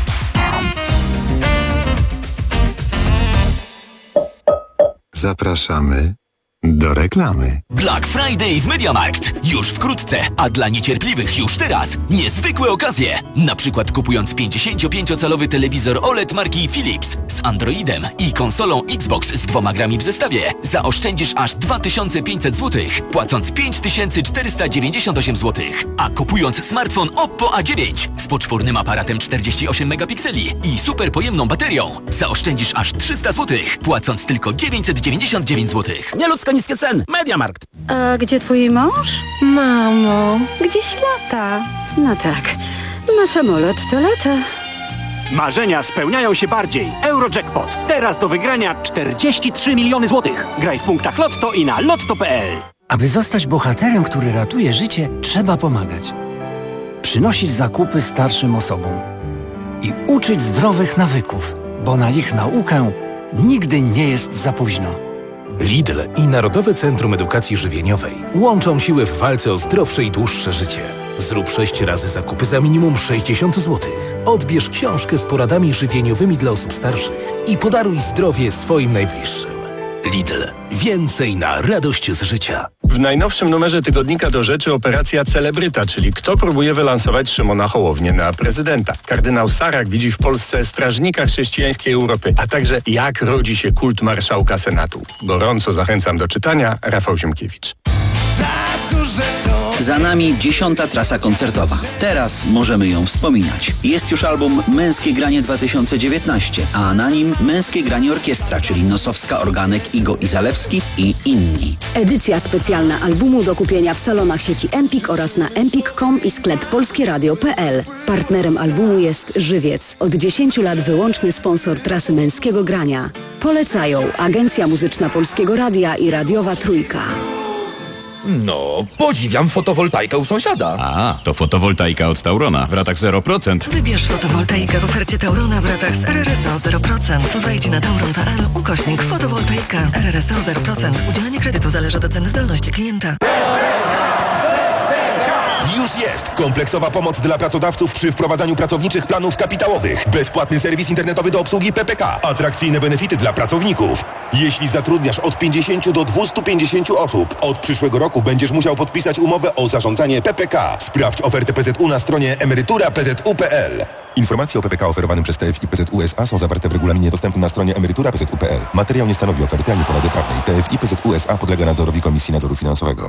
Zapraszamy do reklamy. Black Friday w MediaMarkt. Już wkrótce, a dla niecierpliwych już teraz niezwykłe okazje. Na przykład kupując pięćdziesięciopięciocalowy telewizor O L E D marki Philips z Androidem i konsolą Xbox z dwoma grami w zestawie zaoszczędzisz aż dwa tysiące pięćset złotych, płacąc pięć tysięcy czterysta dziewięćdziesiąt osiem złotych. A kupując smartfon Oppo A dziewięć z poczwórnym aparatem czterdzieści osiem megapikseli i super pojemną baterią zaoszczędzisz aż trzysta złotych, płacąc tylko dziewięćset dziewięćdziesiąt dziewięć złotych. Nieludzko niskie ceny. MediaMarkt. A gdzie twój mąż? Mamo, gdzieś lata. No tak, ma samolot, to lata. Marzenia spełniają się bardziej. Eurojackpot. Teraz do wygrania czterdzieści trzy miliony złotych. Graj w punktach Lotto i na lotto kropka p l. Aby zostać bohaterem, który ratuje życie, trzeba pomagać. Przynosić zakupy starszym osobom i uczyć zdrowych nawyków, bo na ich naukę nigdy nie jest za późno. Lidl i Narodowe Centrum Edukacji Żywieniowej łączą siły w walce o zdrowsze i dłuższe życie. Zrób sześć razy zakupy za minimum sześćdziesiąt złotych. Odbierz książkę z poradami żywieniowymi dla osób starszych i podaruj zdrowie swoim najbliższym. Lidl. Więcej na radość z życia. W najnowszym numerze tygodnika Do Rzeczy operacja Celebryta, czyli kto próbuje wylansować Szymona Hołownię na prezydenta. Kardynał Sarak widzi w Polsce strażnika chrześcijańskiej Europy, a także jak rodzi się kult marszałka Senatu. Gorąco zachęcam do czytania. Rafał Ziemkiewicz. Za nami dziesiąta trasa koncertowa. Teraz możemy ją wspominać. Jest już album Męskie Granie dwa tysiące dziewiętnaście, a na nim Męskie Granie Orkiestra, czyli Nosowska, Organek, Igo i Zalewski i inni. Edycja specjalna albumu do kupienia w salonach sieci Empik oraz na empik kropka com i sklep polskieradio kropka p l. Partnerem albumu jest Żywiec. Od dziesięciu lat wyłączny sponsor trasy Męskiego Grania. Polecają Agencja Muzyczna Polskiego Radia i Radiowa Trójka. No, podziwiam fotowoltaikę u sąsiada. A, to fotowoltaika od Taurona w ratach zero procent. Wybierz fotowoltaikę w ofercie Taurona w ratach z R R S O zero procent. Wejdź na tauron kropka p l ukośnik fotowoltaika. R R S O zero procent. Udzielenie kredytu zależy od oceny zdolności klienta. Już jest kompleksowa pomoc dla pracodawców przy wprowadzaniu pracowniczych planów kapitałowych. Bezpłatny serwis internetowy do obsługi P P K. Atrakcyjne benefity dla pracowników. Jeśli zatrudniasz od pięćdziesięciu do dwustu pięćdziesięciu osób, od przyszłego roku będziesz musiał podpisać umowę o zarządzanie P P K. Sprawdź ofertę P Z U na stronie emerytura kropka p z u kropka p l. Informacje o P P K oferowanym przez T F I P Z U S A są zawarte w regulaminie dostępnym na stronie emerytura kropka p z u kropka p l. Materiał nie stanowi oferty ani porady prawnej. T F I P Z U S A podlega nadzorowi Komisji Nadzoru Finansowego.